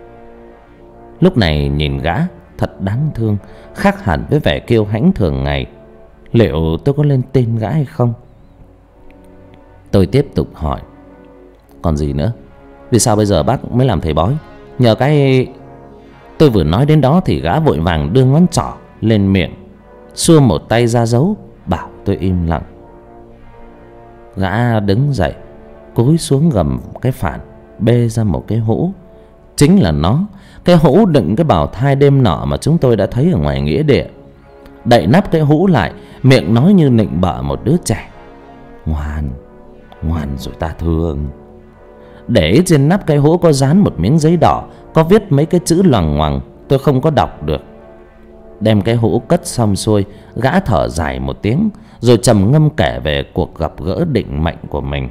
S1: Lúc này nhìn gã thật đáng thương, khác hẳn với vẻ kiêu hãnh thường ngày. Liệu tôi có lên tên gã hay không? Tôi tiếp tục hỏi: Còn gì nữa? Vì sao bây giờ bác mới làm thầy bói? Nhờ cái... Tôi vừa nói đến đó thì gã vội vàng đưa ngón trỏ lên miệng, xua một tay ra dấu, bảo tôi im lặng. Gã đứng dậy, cúi xuống gầm cái phản, bê ra một cái hũ. Chính là nó, cái hũ đựng cái bào thai đêm nọ mà chúng tôi đã thấy ở ngoài nghĩa địa. Đậy nắp cái hũ lại, miệng nói như nịnh bợ một đứa trẻ: Ngoan, ngoan rồi ta thương. Để trên nắp cái hũ có dán một miếng giấy đỏ, có viết mấy cái chữ loằng ngoằng, tôi không có đọc được. Đem cái hũ cất xong xuôi, gã thở dài một tiếng, rồi trầm ngâm kể về cuộc gặp gỡ định mệnh của mình.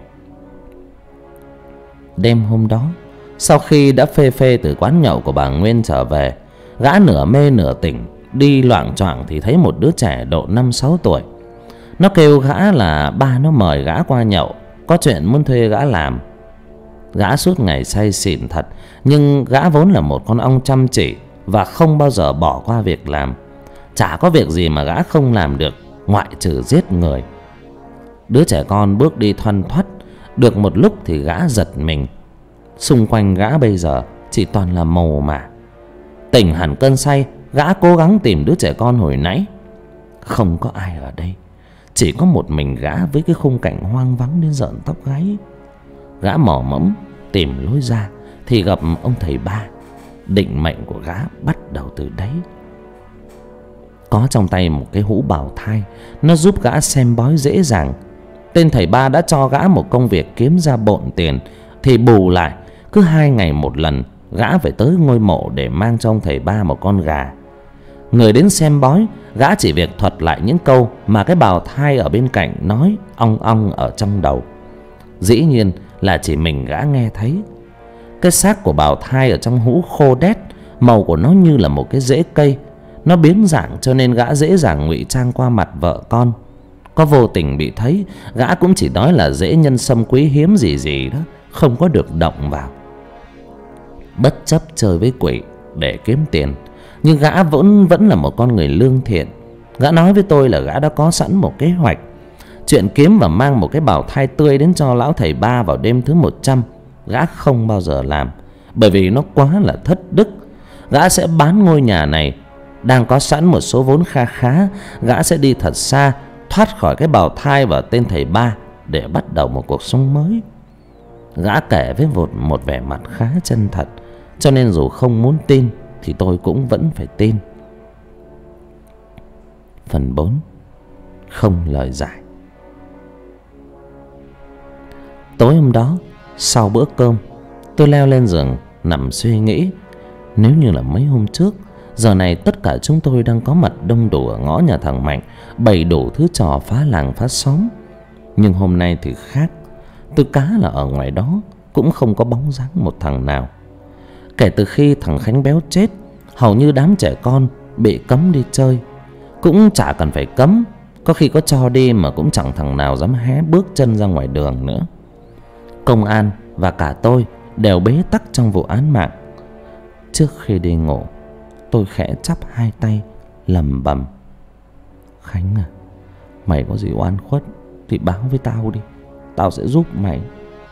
S1: Đêm hôm đó, sau khi đã phê phê từ quán nhậu của bà Nguyên trở về, gã nửa mê nửa tỉnh đi loạng choạng thì thấy một đứa trẻ độ năm sáu tuổi. Nó kêu gã là ba nó mời gã qua nhậu, có chuyện muốn thuê gã làm. Gã suốt ngày say xỉn thật, nhưng gã vốn là một con ong chăm chỉ và không bao giờ bỏ qua việc làm. Chả có việc gì mà gã không làm được, ngoại trừ giết người. Đứa trẻ con bước đi thoăn thoắt, được một lúc thì gã giật mình. Xung quanh gã bây giờ chỉ toàn là mồ mả. Tỉnh hẳn cơn say, gã cố gắng tìm đứa trẻ con hồi nãy. Không có ai ở đây, chỉ có một mình gã với cái khung cảnh hoang vắng đến rợn tóc gáy. Gã mò mẫm tìm lối ra thì gặp ông thầy ba. Định mệnh của gã bắt đầu từ đấy. Có trong tay một cái hũ bào thai, nó giúp gã xem bói dễ dàng. Tên thầy ba đã cho gã một công việc kiếm ra bộn tiền, thì bù lại cứ hai ngày một lần gã phải tới ngôi mộ để mang cho ông thầy ba một con gà. Người đến xem bói, gã chỉ việc thuật lại những câu mà cái bào thai ở bên cạnh nói ong ong ở trong đầu. Dĩ nhiên là chỉ mình gã nghe thấy. Cái xác của bào thai ở trong hũ khô đét, màu của nó như là một cái rễ cây. Nó biến dạng cho nên gã dễ dàng ngụy trang qua mặt vợ con. Có vô tình bị thấy, gã cũng chỉ nói là rễ nhân sâm quý hiếm gì gì đó, không có được động vào. Bất chấp chơi với quỷ để kiếm tiền, nhưng gã vẫn vẫn là một con người lương thiện. Gã nói với tôi là gã đã có sẵn một kế hoạch. Chuyện kiếm và mang một cái bào thai tươi đến cho lão thầy ba vào đêm thứ một trăm, gã không bao giờ làm, bởi vì nó quá là thất đức. gã sẽ bán ngôi nhà này. Đang có sẵn một số vốn kha khá, gã sẽ đi thật xa, thoát khỏi cái bào thai và tên thầy ba để bắt đầu một cuộc sống mới. Gã kể với một, một vẻ mặt khá chân thật, cho nên dù không muốn tin thì tôi cũng vẫn phải tin. Phần bốn. Không lời giải. Tối hôm đó, sau bữa cơm, tôi leo lên giường nằm suy nghĩ. Nếu như là mấy hôm trước, giờ này tất cả chúng tôi đang có mặt đông đủ ở ngõ nhà thằng Mạnh, bày đủ thứ trò phá làng phá xóm. Nhưng hôm nay thì khác. Tôi cá là ở ngoài đó cũng không có bóng dáng một thằng nào. Kể từ khi thằng Khánh béo chết, hầu như đám trẻ con bị cấm đi chơi. Cũng chả cần phải cấm, có khi có cho đi mà cũng chẳng thằng nào dám hé bước chân ra ngoài đường nữa. Công an và cả tôi đều bế tắc trong vụ án mạng. Trước khi đi ngủ, tôi khẽ chắp hai tay lẩm bẩm: Khánh à, mày có gì oan khuất thì báo với tao đi, tao sẽ giúp mày.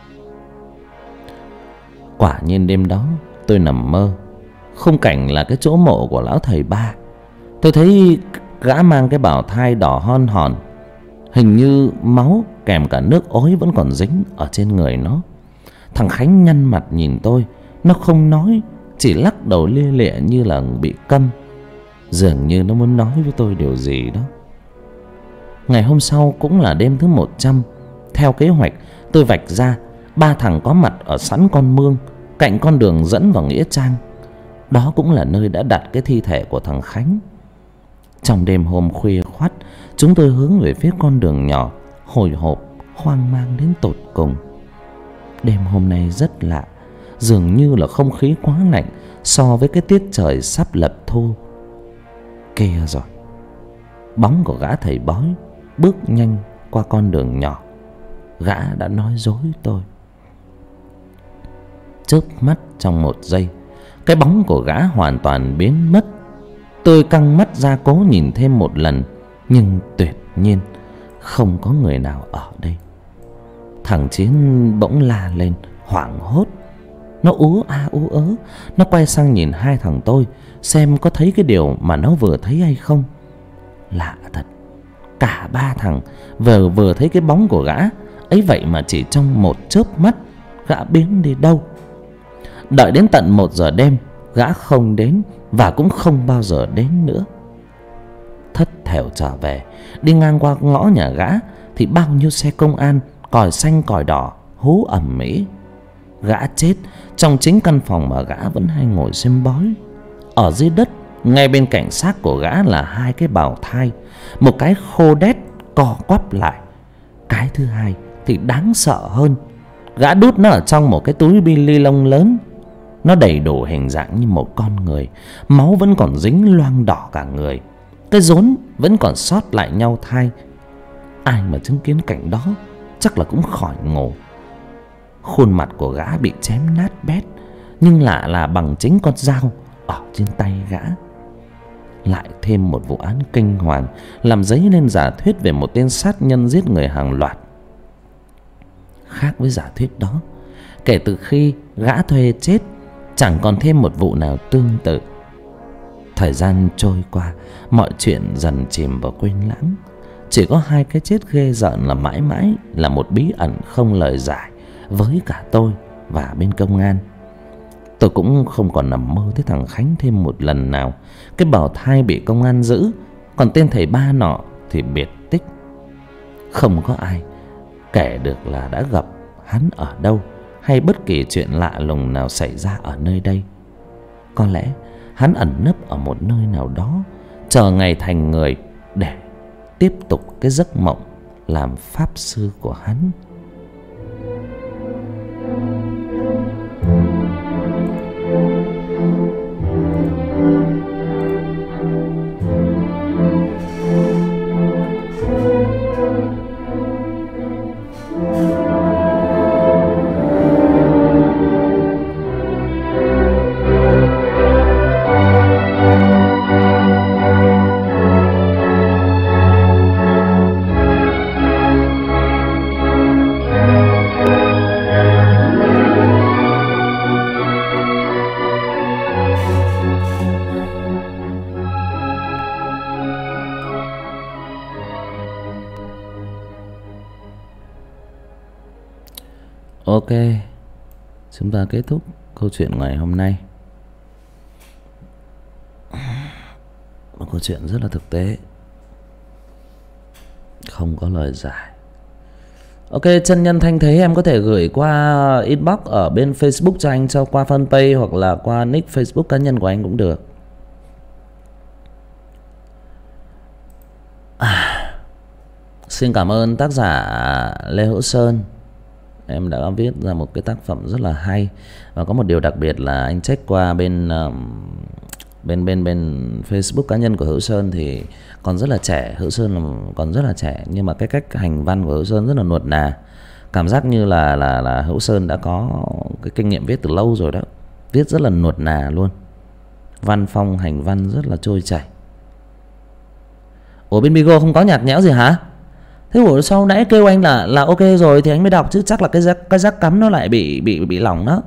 S1: Quả nhiên đêm đó tôi nằm mơ. Khung cảnh là cái chỗ mộ của lão thầy ba. Tôi thấy gã mang cái bào thai đỏ hon hòn, hình như máu kèm cả nước ối vẫn còn dính ở trên người nó. Thằng Khánh nhăn mặt nhìn tôi, nó không nói, chỉ lắc đầu lia lịa như là bị câm. Dường như nó muốn nói với tôi điều gì đó. Ngày hôm sau cũng là đêm thứ một trăm. Theo kế hoạch, tôi vạch ra ba thằng có mặt ở sẵn con mương cạnh con đường dẫn vào nghĩa trang. Đó cũng là nơi đã đặt cái thi thể của thằng Khánh. Trong đêm hôm khuya khoắt, chúng tôi hướng về phía con đường nhỏ, hồi hộp, hoang mang đến tột cùng. Đêm hôm nay rất lạ, dường như là không khí quá lạnh so với cái tiết trời sắp lập thu. Kia rồi, bóng của gã thầy bói bước nhanh qua con đường nhỏ. Gã đã nói dối tôi. Chớp mắt trong một giây, cái bóng của gã hoàn toàn biến mất. Tôi căng mắt ra cố nhìn thêm một lần, nhưng tuyệt nhiên không có người nào ở đây. Thằng Chiến bỗng la lên hoảng hốt. Nó ú a ú ớ. Nó quay sang nhìn hai thằng tôi, xem có thấy cái điều mà nó vừa thấy hay không. Lạ thật, cả ba thằng vừa vừa thấy cái bóng của gã ấy, vậy mà chỉ trong một chớp mắt gã biến đi đâu. Đợi đến tận một giờ đêm, gã không đến và cũng không bao giờ đến nữa. Thất thểu trở về, đi ngang qua ngõ nhà gã thì bao nhiêu xe công an, còi xanh còi đỏ hú ầm ĩ. Gã chết trong chính căn phòng mà gã vẫn hay ngồi xem bói. Ở dưới đất, ngay bên cạnh xác của gã là hai cái bào thai. Một cái khô đét co quắp lại. Cái thứ hai thì đáng sợ hơn. Gã đút nó ở trong một cái túi bi ni lông lớn. Nó đầy đủ hình dạng như một con người, máu vẫn còn dính loang đỏ cả người. Cái rốn vẫn còn sót lại nhau thai. Ai mà chứng kiến cảnh đó chắc là cũng khỏi ngủ. Khuôn mặt của gã bị chém nát bét, nhưng lạ là bằng chính con dao ở trên tay gã. Lại thêm một vụ án kinh hoàng làm dấy lên giả thuyết về một tên sát nhân giết người hàng loạt. Khác với giả thuyết đó, kể từ khi gã thuê chết, chẳng còn thêm một vụ nào tương tự. Thời gian trôi qua, mọi chuyện dần chìm vào quên lãng. Chỉ có hai cái chết ghê rợn là mãi mãi là một bí ẩn không lời giải với cả tôi và bên công an. Tôi cũng không còn nằm mơ thấy thằng Khánh thêm một lần nào. Cái bào thai bị công an giữ, còn tên thầy ba nọ thì biệt tích. Không có ai kể được là đã gặp hắn ở đâu, hay bất kỳ chuyện lạ lùng nào xảy ra ở nơi đây. Có lẽ hắn ẩn nấp ở một nơi nào đó, chờ ngày thành người để tiếp tục cái giấc mộng làm pháp sư của hắn. Ok, chúng ta kết thúc câu chuyện ngày hôm nay. Một câu chuyện rất là thực tế, không có lời giải. Ok, chân nhân Thanh Thế em có thể gửi qua inbox ở bên Facebook cho anh, cho qua fanpage hoặc là qua nick Facebook cá nhân của anh cũng được. À, xin cảm ơn tác giả Lê Hữu Sơn. Em đã viết ra một cái tác phẩm rất là hay. Và có một điều đặc biệt là anh check qua bên bên bên bên Facebook cá nhân của Hữu Sơn thì còn rất là trẻ. Hữu Sơn là còn rất là trẻ, nhưng mà cái cách hành văn của Hữu Sơn rất là nuột nà. Cảm giác như là là là Hữu Sơn đã có cái kinh nghiệm viết từ lâu rồi đó. Viết rất là nuột nà luôn. Văn phong hành văn rất là trôi chảy. Ủa bên Bigo không có nhạc nhẽo gì hả? Thế ủa sau nãy kêu anh là là ok rồi thì anh mới đọc chứ, chắc là cái rác cái rác cắm nó lại bị bị bị lỏng đó.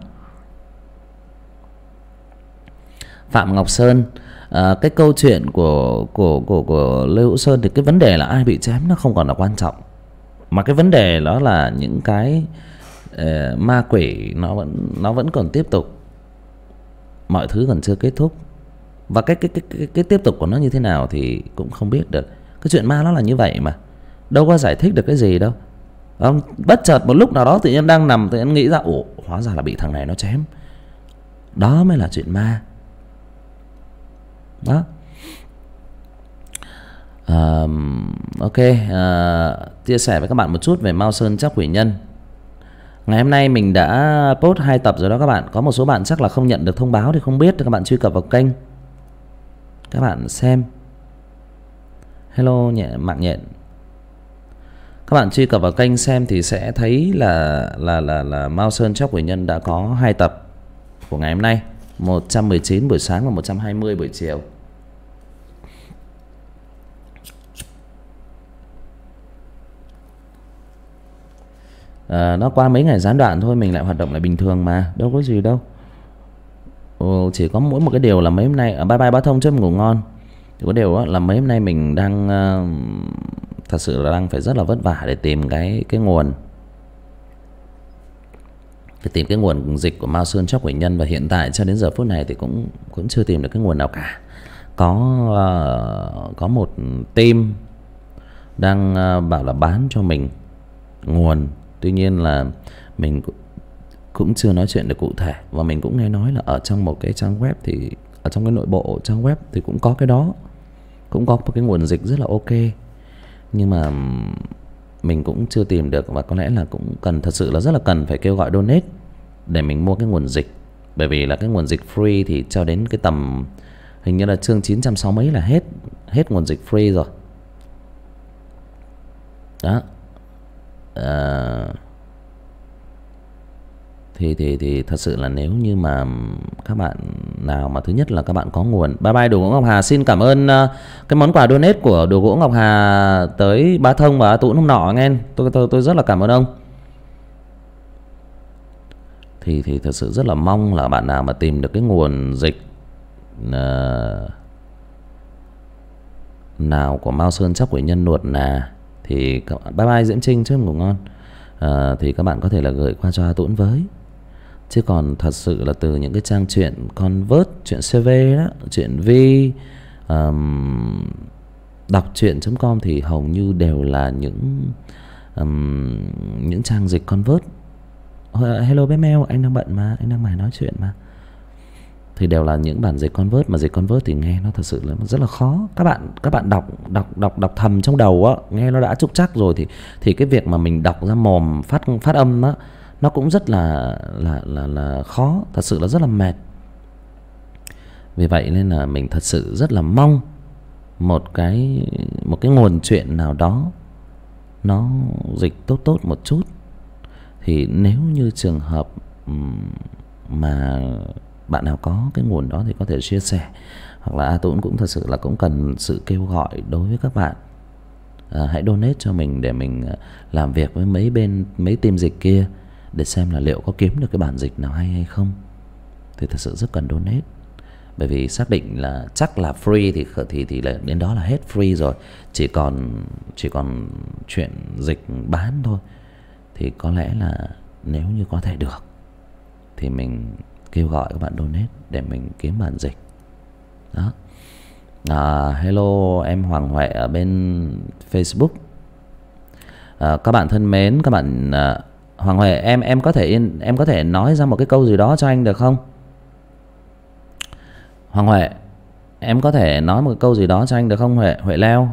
S1: Phạm Ngọc Sơn, à, cái câu chuyện của của của của Lê Hữu Sơn thì cái vấn đề là ai bị chém nó không còn là quan trọng, mà cái vấn đề đó là những cái uh, ma quỷ nó vẫn nó vẫn còn tiếp tục, mọi thứ còn chưa kết thúc, và cái cái cái cái, cái tiếp tục của nó như thế nào thì cũng không biết được. Cái chuyện ma nó là như vậy mà, đâu có giải thích được cái gì đâu. Không, bất chợt một lúc nào đó tự nhiên đang nằm tự nhiên nghĩ ra ủa hóa ra là bị thằng này nó chém, đó mới là chuyện ma đó. Uh, ok, uh, chia sẻ với các bạn một chút về Mao Sơn Trắc Quỷ Nhân. Ngày hôm nay mình đã post hai tập rồi đó các bạn. Có một số bạn chắc là không nhận được thông báo thì không biết, thì các bạn truy cập vào kênh các bạn xem. Hello nhẹ mạng nhện. Các bạn truy cập vào kênh xem thì sẽ thấy là là là là Mao Sơn Trắc Quỷ Nhân đã có hai tập của ngày hôm nay, một trăm mười chín buổi sáng và một trăm hai mươi buổi chiều. À, nó qua mấy ngày gián đoạn thôi, mình lại hoạt động lại bình thường mà, đâu có gì đâu. Ồ, chỉ có mỗi một cái điều là mấy hôm nay, à, bye bye bá Thông chúc ngủ ngon. Chỉ có điều là mấy hôm nay mình đang uh, thật sự là đang phải rất là vất vả để tìm cái cái nguồn, để tìm cái nguồn dịch của Mao Sơn Trắc Quỷ Nhân, và hiện tại cho đến giờ phút này thì cũng cũng chưa tìm được cái nguồn nào cả. Có uh, có một team đang uh, bảo là bán cho mình nguồn, tuy nhiên là mình cũng chưa nói chuyện được cụ thể, và mình cũng nghe nói là ở trong một cái trang web thì ở trong cái nội bộ trang web thì cũng có cái đó, cũng có một cái nguồn dịch rất là ok, nhưng mà mình cũng chưa tìm được, và có lẽ là cũng cần, thật sự là rất là cần phải kêu gọi donate để mình mua cái nguồn dịch, bởi vì là cái nguồn dịch free thì cho đến cái tầm hình như là chương chín trăm sáu mấy là hết hết nguồn dịch free rồi đó. À, thì thì thì thật sự là nếu như mà các bạn nào mà thứ nhất là các bạn có nguồn. Bye bye Đồ Gỗ Ngọc Hà, xin cảm ơn uh, cái món quà donate của Đồ Gỗ Ngọc Hà tới Bá Thông và Tũng hôm nọ nghe, tôi tôi tôi rất là cảm ơn ông. Thì thì thật sự rất là mong là bạn nào mà tìm được cái nguồn dịch uh, nào của Mao Sơn Trắc Quỷ Nhân nuột nà thì bye bye Diễm Trinh chúc ngủ ngon. À, thì các bạn có thể là gửi qua cho A Tũng với. Chứ còn thật sự là từ những cái trang truyện Convert, chuyện xê vê đó, chuyện Vi, um, đọc truyện chấm com thì hầu như đều là những um, những trang dịch Convert. Hello bé Mèo, anh đang bận mà, anh đang mải nói chuyện mà. Thì đều là những bản dịch Convert, mà dịch Convert thì nghe nó thật sự là rất là khó. Các bạn các bạn đọc đọc đọc đọc thầm trong đầu á, nghe nó đã trục trặc rồi thì thì cái việc mà mình đọc ra mồm phát phát âm á nó cũng rất là là là là khó, thật sự là rất là mệt. Vì vậy nên là mình thật sự rất là mong một cái một cái nguồn truyện nào đó nó dịch tốt tốt một chút. Thì nếu như trường hợp mà bạn nào có cái nguồn đó thì có thể chia sẻ, hoặc là A Tũng cũng thật sự là cũng cần sự kêu gọi đối với các bạn. À, hãy donate cho mình để mình làm việc với mấy bên mấy team dịch kia để xem là liệu có kiếm được cái bản dịch nào hay hay không. Thì thật sự rất cần donate, bởi vì xác định là chắc là free thì thì thì là đến đó là hết free rồi, chỉ còn chỉ còn chuyện dịch bán thôi. Thì có lẽ là nếu như có thể được thì mình kêu gọi các bạn donate để mình kiếm bản dịch đó. À, hello em Hoàng Huệ ở bên Facebook. À, các bạn thân mến, các bạn à, Hoàng Huệ em em có thể em có thể nói ra một cái câu gì đó cho anh được không? Hoàng Huệ, em có thể nói một câu gì đó cho anh được không Huệ? Huệ Leo.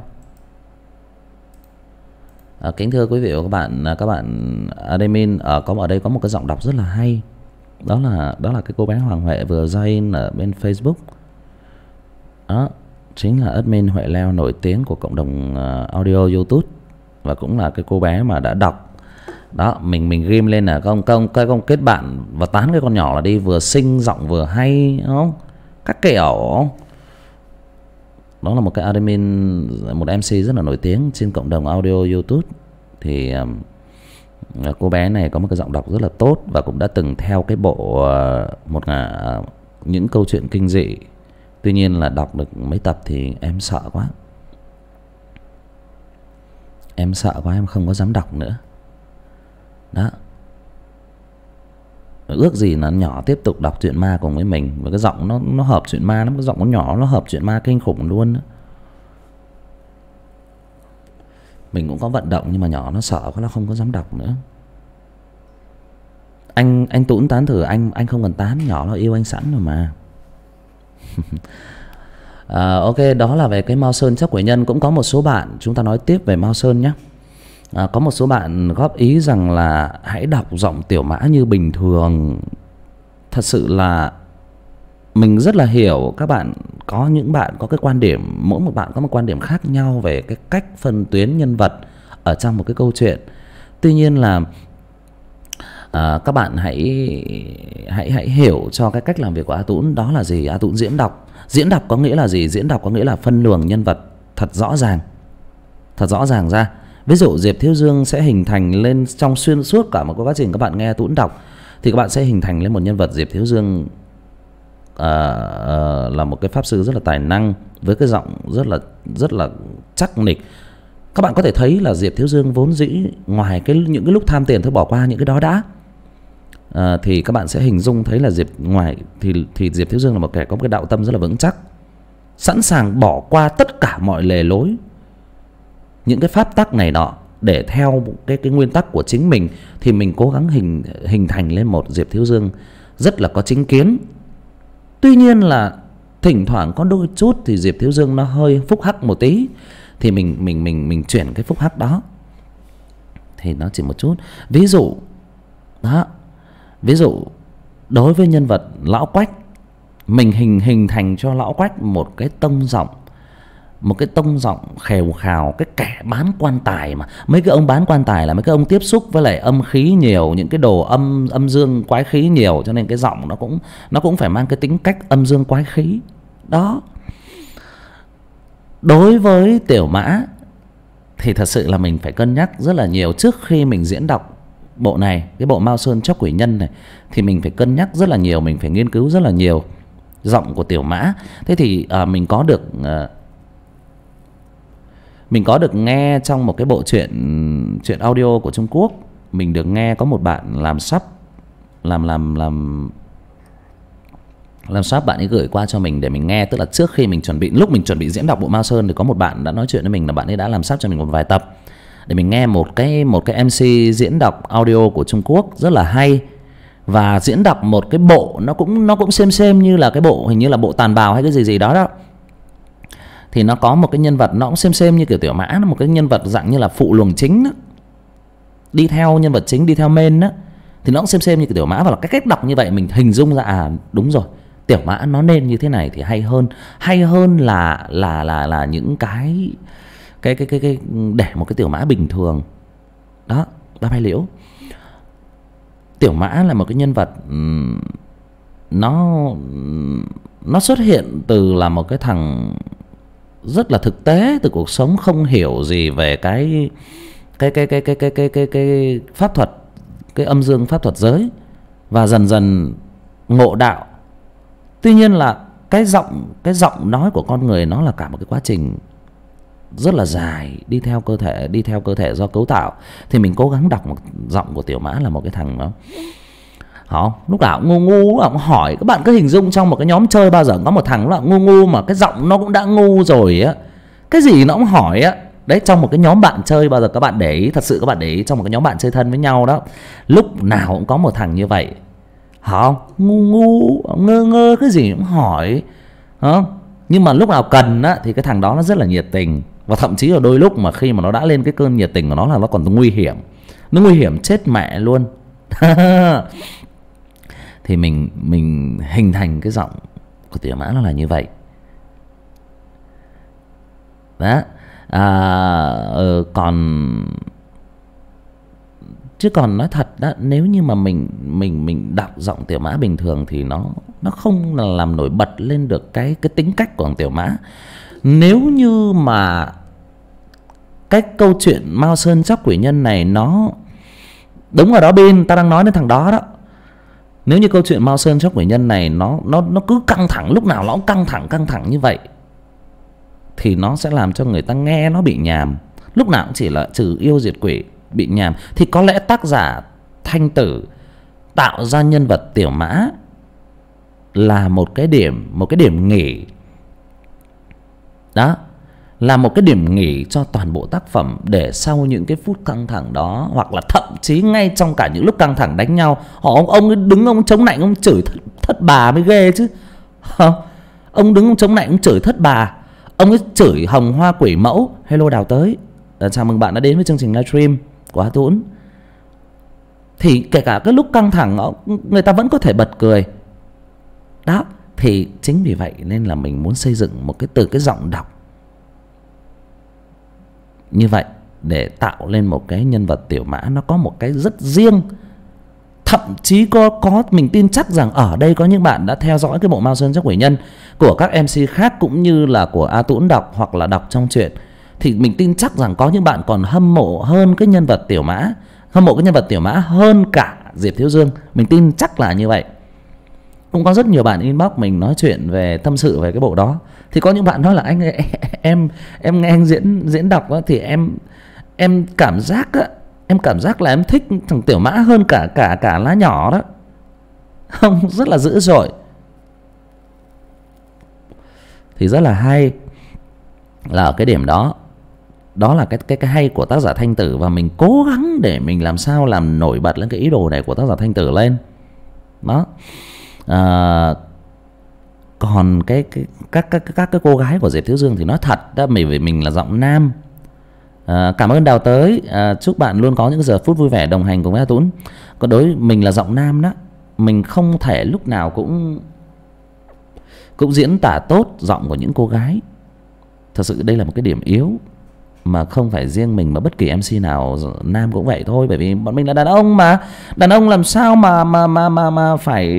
S1: À, kính thưa quý vị và các bạn, các bạn admin ở có ở đây có một cái giọng đọc rất là hay. Đó là đó là cái cô bé Hoàng Huệ vừa join ở bên Facebook. Đó chính là admin Huệ Leo nổi tiếng của cộng đồng uh, audio YouTube, và cũng là cái cô bé mà đã đọc. Đó, mình mình ghim lên là công công cái công kết bạn và tán cái con nhỏ là đi, vừa xinh giọng vừa hay, đúng không? Các kiểu. Đó là một cái admin, một em xê rất là nổi tiếng trên cộng đồng audio YouTube. Thì um, cô bé này có một cái giọng đọc rất là tốt và cũng đã từng theo cái bộ uh, một uh, những câu chuyện kinh dị. Tuy nhiên là đọc được mấy tập thì em sợ quá. Em sợ quá, em không có dám đọc nữa. Đó. Ước gì là nhỏ tiếp tục đọc truyện ma cùng với mình. Và cái giọng nó nó hợp truyện ma lắm. Cái giọng nó nhỏ nó hợp truyện ma kinh khủng luôn đó. Mình cũng có vận động nhưng mà nhỏ nó sợ quá, nó không có dám đọc nữa. Anh anh Tún tán thử, anh anh không cần tán, nhỏ nó yêu anh sẵn rồi mà. À, ok, đó là về cái Mao Sơn Chấp Quỷ Nhân. Cũng có một số bạn, chúng ta nói tiếp về Mao Sơn nhé. À, có một số bạn góp ý rằng là hãy đọc giọng Tiểu Mã như bình thường. Thật sự là mình rất là hiểu các bạn, có những bạn có cái quan điểm, mỗi một bạn có một quan điểm khác nhau về cái cách phân tuyến nhân vật ở trong một cái câu chuyện. Tuy nhiên là à, các bạn hãy hãy hãy hiểu cho cái cách làm việc của A Tũng đó là gì. A Tũng diễn đọc. Diễn đọc có nghĩa là gì? Diễn đọc có nghĩa là phân luồng nhân vật thật rõ ràng, thật rõ ràng ra. Ví dụ Diệp Thiếu Dương sẽ hình thành lên trong xuyên suốt cả một quá trình các bạn nghe A Tũng đọc, thì các bạn sẽ hình thành lên một nhân vật Diệp Thiếu Dương à, à, là một cái pháp sư rất là tài năng, với cái giọng rất là rất là chắc nịch. Các bạn có thể thấy là Diệp Thiếu Dương vốn dĩ ngoài cái những cái lúc tham tiền, thôi bỏ qua những cái đó đã, à, thì các bạn sẽ hình dung thấy là Diệp ngoài thì thì Diệp Thiếu Dương là một kẻ có một cái đạo tâm rất là vững chắc, sẵn sàng bỏ qua tất cả mọi lề lối, những cái pháp tắc này nọ để theo cái cái nguyên tắc của chính mình. Thì mình cố gắng hình hình thành lên một Diệp Thiếu Dương rất là có chính kiến. Tuy nhiên là thỉnh thoảng có đôi chút thì Diệp Thiếu Dương nó hơi phúc hắc một tí, thì mình mình mình mình chuyển cái phúc hắc đó, thì nó chỉ một chút. Ví dụ đó, ví dụ đối với nhân vật Lão Quách, mình hình hình thành cho Lão Quách một cái tông giọng, một cái tông giọng khèo khào, cái kẻ bán quan tài mà. Mấy cái ông bán quan tài là mấy cái ông tiếp xúc với lại âm khí nhiều, những cái đồ âm âm dương quái khí nhiều, cho nên cái giọng nó cũng nó cũng phải mang cái tính cách âm dương quái khí đó. Đối với Tiểu Mã thì thật sự là mình phải cân nhắc rất là nhiều trước khi mình diễn đọc bộ này, cái bộ Mao Sơn Chóc Quỷ Nhân này, thì mình phải cân nhắc rất là nhiều, mình phải nghiên cứu rất là nhiều giọng của Tiểu Mã. Thế thì à, mình có được à, mình có được nghe trong một cái bộ truyện truyện audio của Trung Quốc, mình được nghe có một bạn làm sub làm làm làm làm sub, bạn ấy gửi qua cho mình để mình nghe. Tức là trước khi mình chuẩn bị, lúc mình chuẩn bị diễn đọc bộ Mao Sơn thì có một bạn đã nói chuyện với mình là bạn ấy đã làm sub cho mình một vài tập để mình nghe một cái một cái em xê diễn đọc audio của Trung Quốc rất là hay, và diễn đọc một cái bộ nó cũng nó cũng xem xem như là cái bộ, hình như là bộ Tàn Bào hay cái gì gì đó đó. Thì nó có một cái nhân vật nó cũng xem xem như kiểu Tiểu Mã, nó một cái nhân vật dạng như là phụ luồng chính đó, đi theo nhân vật chính, đi theo main đó, thì nó cũng xem xem như kiểu Tiểu Mã. Và là cái cách đọc như vậy mình hình dung ra à đúng rồi, Tiểu Mã nó nên như thế này thì hay hơn, hay hơn là là là là những cái cái cái cái cái để một cái Tiểu Mã bình thường đó. Ba Bay Liễu, Tiểu Mã là một cái nhân vật nó nó xuất hiện từ là một cái thằng rất là thực tế từ cuộc sống, không hiểu gì về cái cái cái cái cái cái cái cái, cái pháp thuật, cái âm dương pháp thuật giới, và dần dần ngộ đạo. Tuy nhiên là cái giọng cái giọng nói của con người nó là cả một cái quá trình rất là dài, đi theo cơ thể, đi theo cơ thể do cấu tạo. Thì mình cố gắng đọc một giọng của Tiểu Mã là một cái thằng đó họ lúc nào cũng ngu ngu, lúc nào cũng hỏi. Các bạn cứ hình dung trong một cái nhóm chơi bao giờ có một thằng lúc nào cũng ngu ngu mà cái giọng nó cũng đã ngu rồi á, cái gì nó cũng hỏi á. Đấy, trong một cái nhóm bạn chơi bao giờ các bạn để ý, thật sự các bạn để ý trong một cái nhóm bạn chơi thân với nhau đó, lúc nào cũng có một thằng như vậy. Hả? Ngu ngu, ngơ ngơ, cái gì cũng hỏi. Hả? Nhưng mà lúc nào cần á thì cái thằng đó nó rất là nhiệt tình. Và thậm chí là đôi lúc mà khi mà nó đã lên cái cơn nhiệt tình của nó là nó còn nguy hiểm. Nó nguy hiểm chết mẹ luôn. Thì mình mình hình thành cái giọng của Tiểu Mã nó là như vậy. Đó. À, ừ, còn chứ còn nói thật đó, nếu như mà mình mình mình đọc giọng Tiểu Mã bình thường thì nó nó không làm nổi bật lên được cái cái tính cách của thằng Tiểu Mã. Nếu như mà cái câu chuyện Mao Sơn Chóc Quỷ Nhân này nó đúng rồi đó Bin, ta đang nói đến thằng đó đó. Nếu như câu chuyện Mao Sơn Chóc Quỷ Nhân này nó nó nó cứ căng thẳng, lúc nào nó cũng căng thẳng căng thẳng như vậy thì nó sẽ làm cho người ta nghe nó bị nhàm. Lúc nào cũng chỉ là trừ yêu diệt quỷ, bị nhàm. Thì có lẽ tác giả Thanh Tử tạo ra nhân vật Tiểu Mã là một cái điểm, một cái điểm nghỉ. Đó, là một cái điểm nghỉ cho toàn bộ tác phẩm, để sau những cái phút căng thẳng đó, hoặc là thậm chí ngay trong cả những lúc căng thẳng đánh nhau, họ ông, ông ấy đứng ông chống nạnh ông chửi thất, thất bà mới ghê chứ. Ông đứng ông chống nạnh ông chửi thất bà, ông ấy chửi Hồng Hoa Quỷ Mẫu. Hello Đào Tới, chào mừng bạn đã đến với chương trình livestream của Hà Tũng. Thì kể cả cái lúc căng thẳng người ta vẫn có thể bật cười. Đó, thì chính vì vậy nên là mình muốn xây dựng một cái từ cái giọng đọc như vậy để tạo lên một cái nhân vật Tiểu Mã nó có một cái rất riêng. Thậm chí có có mình tin chắc rằng ở đây có những bạn đã theo dõi cái bộ Mao Sơn Chóc Quỷ Nhân của các em xê khác cũng như là của A Tũng đọc hoặc là đọc trong truyện, thì mình tin chắc rằng có những bạn còn hâm mộ hơn cái nhân vật Tiểu Mã, hâm mộ cái nhân vật Tiểu Mã hơn cả Diệp Thiếu Dương. Mình tin chắc là như vậy. Cũng có rất nhiều bạn inbox mình nói chuyện về tâm sự về cái bộ đó. Thì có những bạn nói là anh ơi, em em nghe anh diễn diễn đọc đó, thì em em cảm giác á, em cảm giác là em thích thằng Tiểu Mã hơn cả cả cả Lá Nhỏ đó. Không, rất là dữ dội. Thì rất là hay là ở cái điểm đó. Đó là cái cái cái hay của tác giả Thanh Tử, và mình cố gắng để mình làm sao làm nổi bật lên cái ý đồ này của tác giả Thanh Tử lên. Đó. À, còn cái, cái các các các cái cô gái của Diệp Thiếu Dương thì nói thật đó, mình vì mình là giọng nam. À, cảm ơn Đào Tới, à, chúc bạn luôn có những giờ phút vui vẻ đồng hành cùng với A Tũng. Còn đối với mình là giọng nam đó, mình không thể lúc nào cũng cũng diễn tả tốt giọng của những cô gái. Thật sự đây là một cái điểm yếu mà không phải riêng mình mà bất kỳ em xê nào nam cũng vậy thôi, bởi vì bọn mình là đàn ông mà. Đàn ông làm sao mà mà mà mà mà phải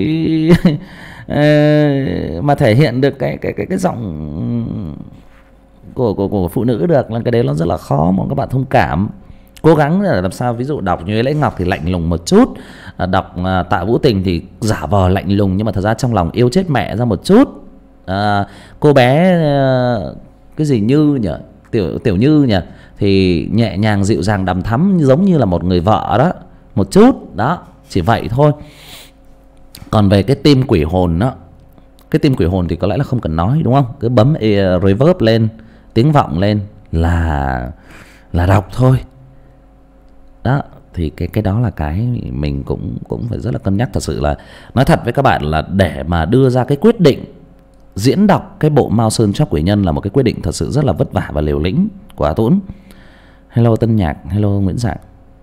S1: mà thể hiện được cái cái cái cái giọng của của của phụ nữ được, là cái đấy nó rất là khó, mà các bạn thông cảm. Cố gắng là làm sao, ví dụ đọc như Lễ Ngọc thì lạnh lùng một chút, đọc Tạ Vũ Tình thì giả vờ lạnh lùng nhưng mà thật ra trong lòng yêu chết mẹ ra một chút. À, cô bé cái gì Như nhỉ, Tiểu Tiểu Như nhỉ, thì nhẹ nhàng dịu dàng đằm thắm giống như là một người vợ đó, một chút đó, chỉ vậy thôi. Còn về cái tim quỷ hồn đó, cái tim quỷ hồn thì có lẽ là không cần nói đúng không, cứ bấm reverb lên, tiếng vọng lên là là đọc thôi. Đó, thì cái cái đó là cái mình cũng cũng phải rất là cân nhắc. Thật sự là nói thật với các bạn là để mà đưa ra cái quyết định diễn đọc cái bộ Mao Sơn Chóc Quỷ Nhân là một cái quyết định thật sự rất là vất vả và liều lĩnh của A Tũng. Hello Tân Nhạc, hello Nguyễn Dạng.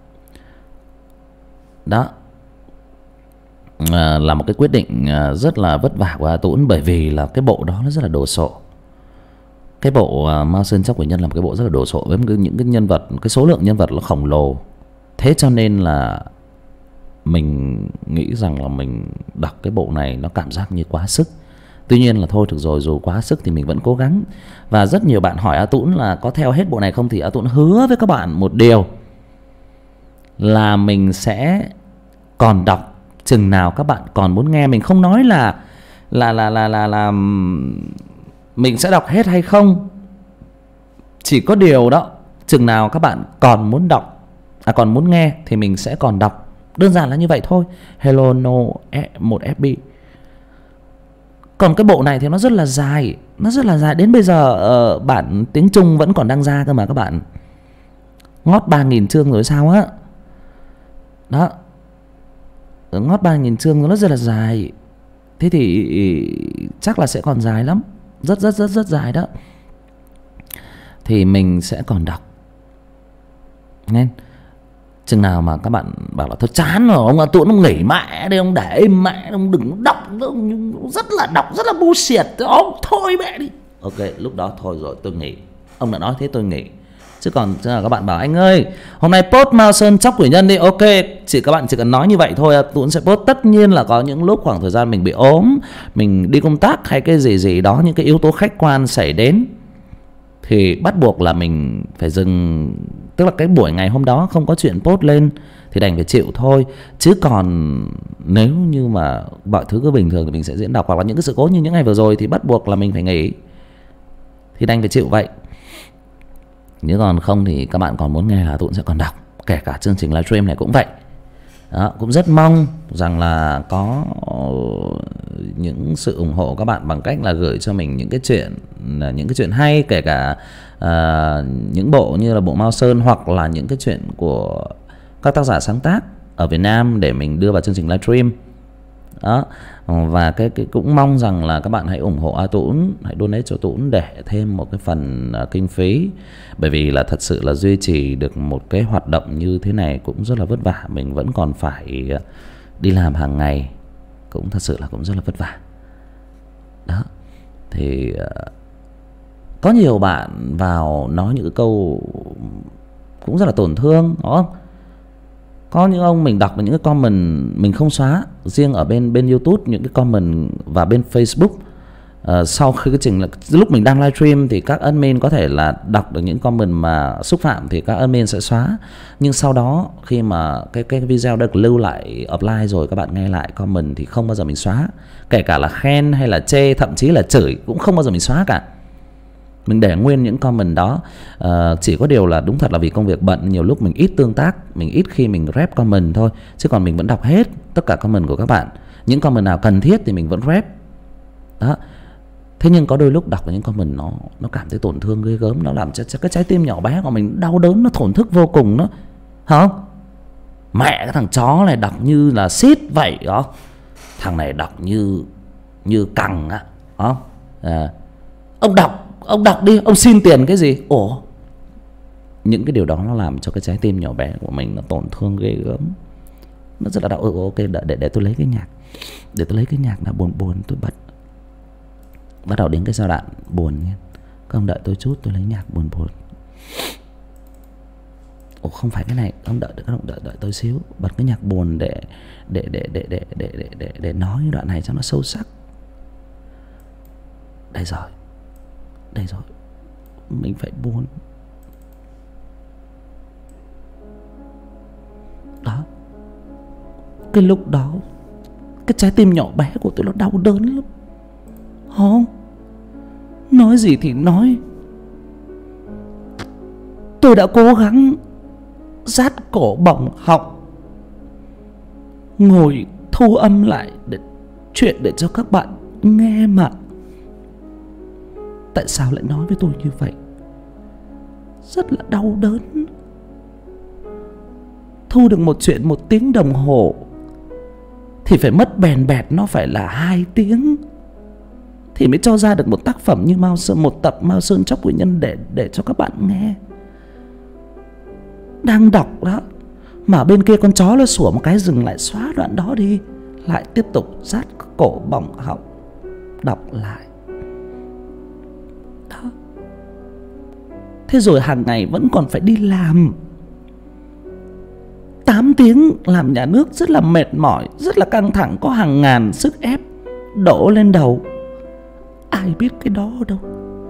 S1: Đó, à, là một cái quyết định rất là vất vả của A Tũng, bởi vì là cái bộ đó nó rất là đồ sộ. Cái bộ uh, Mao Sơn Chóc Quỷ Nhân là một cái bộ rất là đồ sộ với những cái nhân vật, cái số lượng nhân vật nó khổng lồ. Thế cho nên là mình nghĩ rằng là mình đọc cái bộ này nó cảm giác như quá sức. Tuy nhiên là thôi được rồi, dù quá sức thì mình vẫn cố gắng. Và rất nhiều bạn hỏi A Tũng là có theo hết bộ này không, thì A Tũng hứa với các bạn một điều là mình sẽ còn đọc chừng nào các bạn còn muốn nghe. Mình không nói là là là là là, là mình sẽ đọc hết hay không, Chỉ có điều đó, chừng nào các bạn còn muốn đọc, à còn muốn nghe thì mình sẽ còn đọc. Đơn giản là như vậy thôi. Hello No một ép bê. Còn cái bộ này thì nó rất là dài, nó rất là dài. Đến bây giờ uh, bản tiếng Trung vẫn còn đang ra cơ mà các bạn. Ngót ba nghìn chương rồi sao á. Đó, ngót ba nghìn chương rồi, nó rất là dài. Thế thì chắc là sẽ còn dài lắm. Rất rất rất rất dài đó. Thì mình sẽ còn đọc. Nên chừng nào mà các bạn bảo là thôi chán rồi, ông tụi nó nghỉ mẹ đi, ông để im mẹ, ông đừng đọc, rất là đọc rất là bullshit, ông thôi mẹ đi. Ok, lúc đó thôi rồi tôi nghỉ. Ông đã nói thế tôi nghỉ. Chứ còn chứ là các bạn bảo anh ơi hôm nay post Mao Sơn chóc quỷ nhân đi, ok, chỉ các bạn chỉ cần nói như vậy thôi tôi sẽ post. Tất nhiên là có những lúc khoảng thời gian mình bị ốm, mình đi công tác hay cái gì gì đó, những cái yếu tố khách quan xảy đến thì bắt buộc là mình phải dừng. Tức là cái buổi ngày hôm đó không có chuyện post lên thì đành phải chịu thôi. Chứ còn nếu như mà mọi thứ cứ bình thường thì mình sẽ diễn đọc. Hoặc là những cái sự cố như những ngày vừa rồi thì bắt buộc là mình phải nghỉ, thì đành phải chịu vậy. Nếu còn không thì các bạn còn muốn nghe là tôi cũng sẽ còn đọc. Kể cả chương trình livestream này cũng vậy. Đó, cũng rất mong rằng là có những sự ủng hộ các bạn bằng cách là gửi cho mình những cái chuyện, những cái chuyện hay, kể cả uh, những bộ như là bộ Mao Sơn, hoặc là những cái chuyện của các tác giả sáng tác ở Việt Nam để mình đưa vào chương trình livestream. Đó, và cái, cái cũng mong rằng là các bạn hãy ủng hộ A Tũng, hãy donate cho Tũng để thêm một cái phần uh, kinh phí. Bởi vì là thật sự là duy trì được một cái hoạt động như thế này cũng rất là vất vả. Mình vẫn còn phải uh, đi làm hàng ngày, cũng thật sự là cũng rất là vất vả. Đó, thì uh, có nhiều bạn vào nói những câu cũng rất là tổn thương, đúng không? Có những ông mình đọc những cái comment mình không xóa, riêng ở bên bên YouTube những cái comment và bên Facebook. Uh, sau khi cái trình là lúc mình đang livestream thì các admin có thể là đọc được những comment mà xúc phạm thì các admin sẽ xóa. Nhưng sau đó khi mà cái cái video được lưu lại offline rồi, các bạn nghe lại comment thì không bao giờ mình xóa. Kể cả là khen hay là chê, thậm chí là chửi cũng không bao giờ mình xóa cả. Mình để nguyên những comment đó. uh, Chỉ có điều là đúng thật là vì công việc bận, nhiều lúc mình ít tương tác, mình ít khi mình rep comment thôi. Chứ còn mình vẫn đọc hết tất cả comment của các bạn. Những comment nào cần thiết thì mình vẫn rep. Đó. Thế nhưng có đôi lúc đọc những comment nó nó cảm thấy tổn thương ghê gớm. Nó làm cho, cho cái trái tim nhỏ bé của mình đau đớn, nó thổn thức vô cùng đó. Hả? Mẹ cái thằng chó này đọc như là shit vậy đó. Thằng này đọc như Như cằng á. Hả? À, ông đọc Ông đọc đi, ông xin tiền cái gì? Ủa? Những cái điều đó nó làm cho cái trái tim nhỏ bé của mình nó tổn thương ghê gớm. Nó rất là đau. Ừ, ok, để, để, để tôi lấy cái nhạc. Để tôi lấy cái nhạc là buồn buồn tôi bật. Bắt đầu đến cái giai đoạn buồn nha. Các ông đợi tôi chút, tôi lấy nhạc buồn buồn. Ủa không phải cái này, ông đợi, các ông đợi, đợi tôi xíu. Bật cái nhạc buồn để để để để để để để để, để nói cái đoạn này cho nó sâu sắc. Đây rồi. Đây rồi. Mình phải buồn. Đó. Cái lúc đó cái trái tim nhỏ bé của tôi nó đau đớn lắm. Không, nói gì thì nói, tôi đã cố gắng rát cổ bỏng họng, ngồi thu âm lại để chuyện để cho các bạn nghe mà. Tại sao lại nói với tôi như vậy? Rất là đau đớn. Thu được một chuyện một tiếng đồng hồ thì phải mất bèn bẹt nó phải là hai tiếng thì mới cho ra được một tác phẩm như Mao Sơn, một tập Mao Sơn chóc quỷ nhân để để cho các bạn nghe. Đang đọc đó mà bên kia con chó nó sủa một cái dừng lại, xóa đoạn đó đi, lại tiếp tục rát cổ bỏng họng đọc lại. Đó. Thế rồi hàng ngày vẫn còn phải đi làm tám tiếng, làm nhà nước rất là mệt mỏi, rất là căng thẳng, có hàng ngàn sức ép đổ lên đầu. Ai biết cái đó đâu.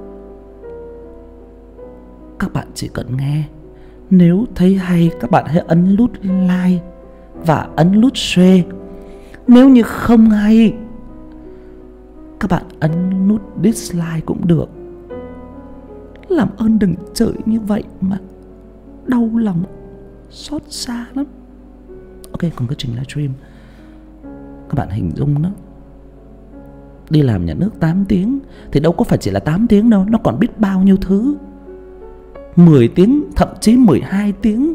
S1: Các bạn chỉ cần nghe. Nếu thấy hay các bạn hãy ấn nút like và ấn nút share. Nếu như không hay các bạn ấn nút dislike cũng được. làm ơn đừng chửi như vậy mà đau lòng, xót xa lắm. Ok, còn cái trình livestream, các bạn hình dung đó, đi làm nhà nước tám tiếng thì đâu có phải chỉ là tám tiếng đâu, nó còn biết bao nhiêu thứ. Mười tiếng, thậm chí mười hai tiếng.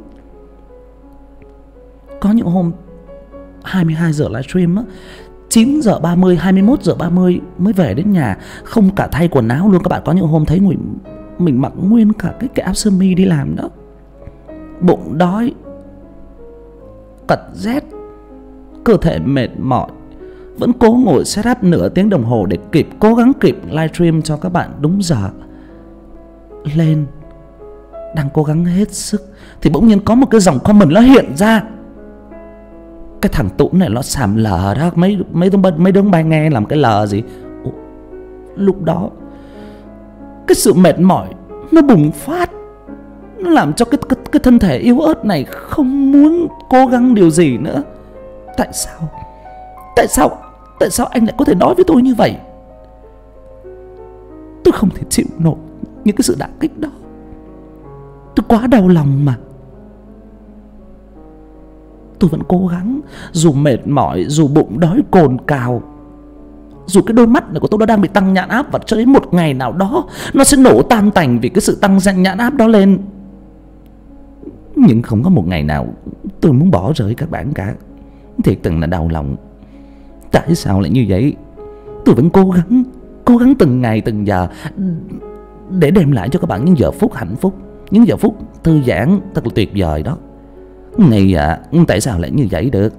S1: Có những hôm hai mươi hai giờ livestream á, chín giờ ba mươi, hai mươi mốt giờ ba mươi mới về đến nhà, không cả thay quần áo luôn. Các bạn có những hôm thấy mình, mình mặc nguyên cả cái, cái áo sơ mi đi làm đó. Bụng đói, cật rét, cơ thể mệt mỏi, vẫn cố ngồi setup nửa tiếng đồng hồ để kịp, cố gắng kịp livestream cho các bạn đúng giờ. Lên, đang cố gắng hết sức thì bỗng nhiên có một cái dòng comment nó hiện ra. Cái thằng Tũng này nó xàm lờ đó. Mấy mấy đứa, mấy đứa bay nghe làm cái lờ gì. Ủa, lúc đó cái sự mệt mỏi nó bùng phát, nó làm cho cái, cái, cái thân thể yếu ớt này không muốn cố gắng điều gì nữa. Tại sao? Tại sao? Tại sao anh lại có thể nói với tôi như vậy? Tôi không thể chịu nổi những cái sự đả kích đó. Tôi quá đau lòng mà. Tôi vẫn cố gắng, dù mệt mỏi, dù bụng đói cồn cào, dù cái đôi mắt này của tôi nó đang bị tăng nhãn áp, và cho đến một ngày nào đó nó sẽ nổ tan tành vì cái sự tăng nhãn áp đó lên. Nhưng không có một ngày nào tôi muốn bỏ rơi các bạn cả. Thiệt tình là đau lòng. Tại sao lại như vậy? Tôi vẫn cố gắng, cố gắng từng ngày từng giờ để đem lại cho các bạn những giờ phút hạnh phúc, những giờ phút thư giãn thật là tuyệt vời đó. Này à, tại sao lại như vậy được?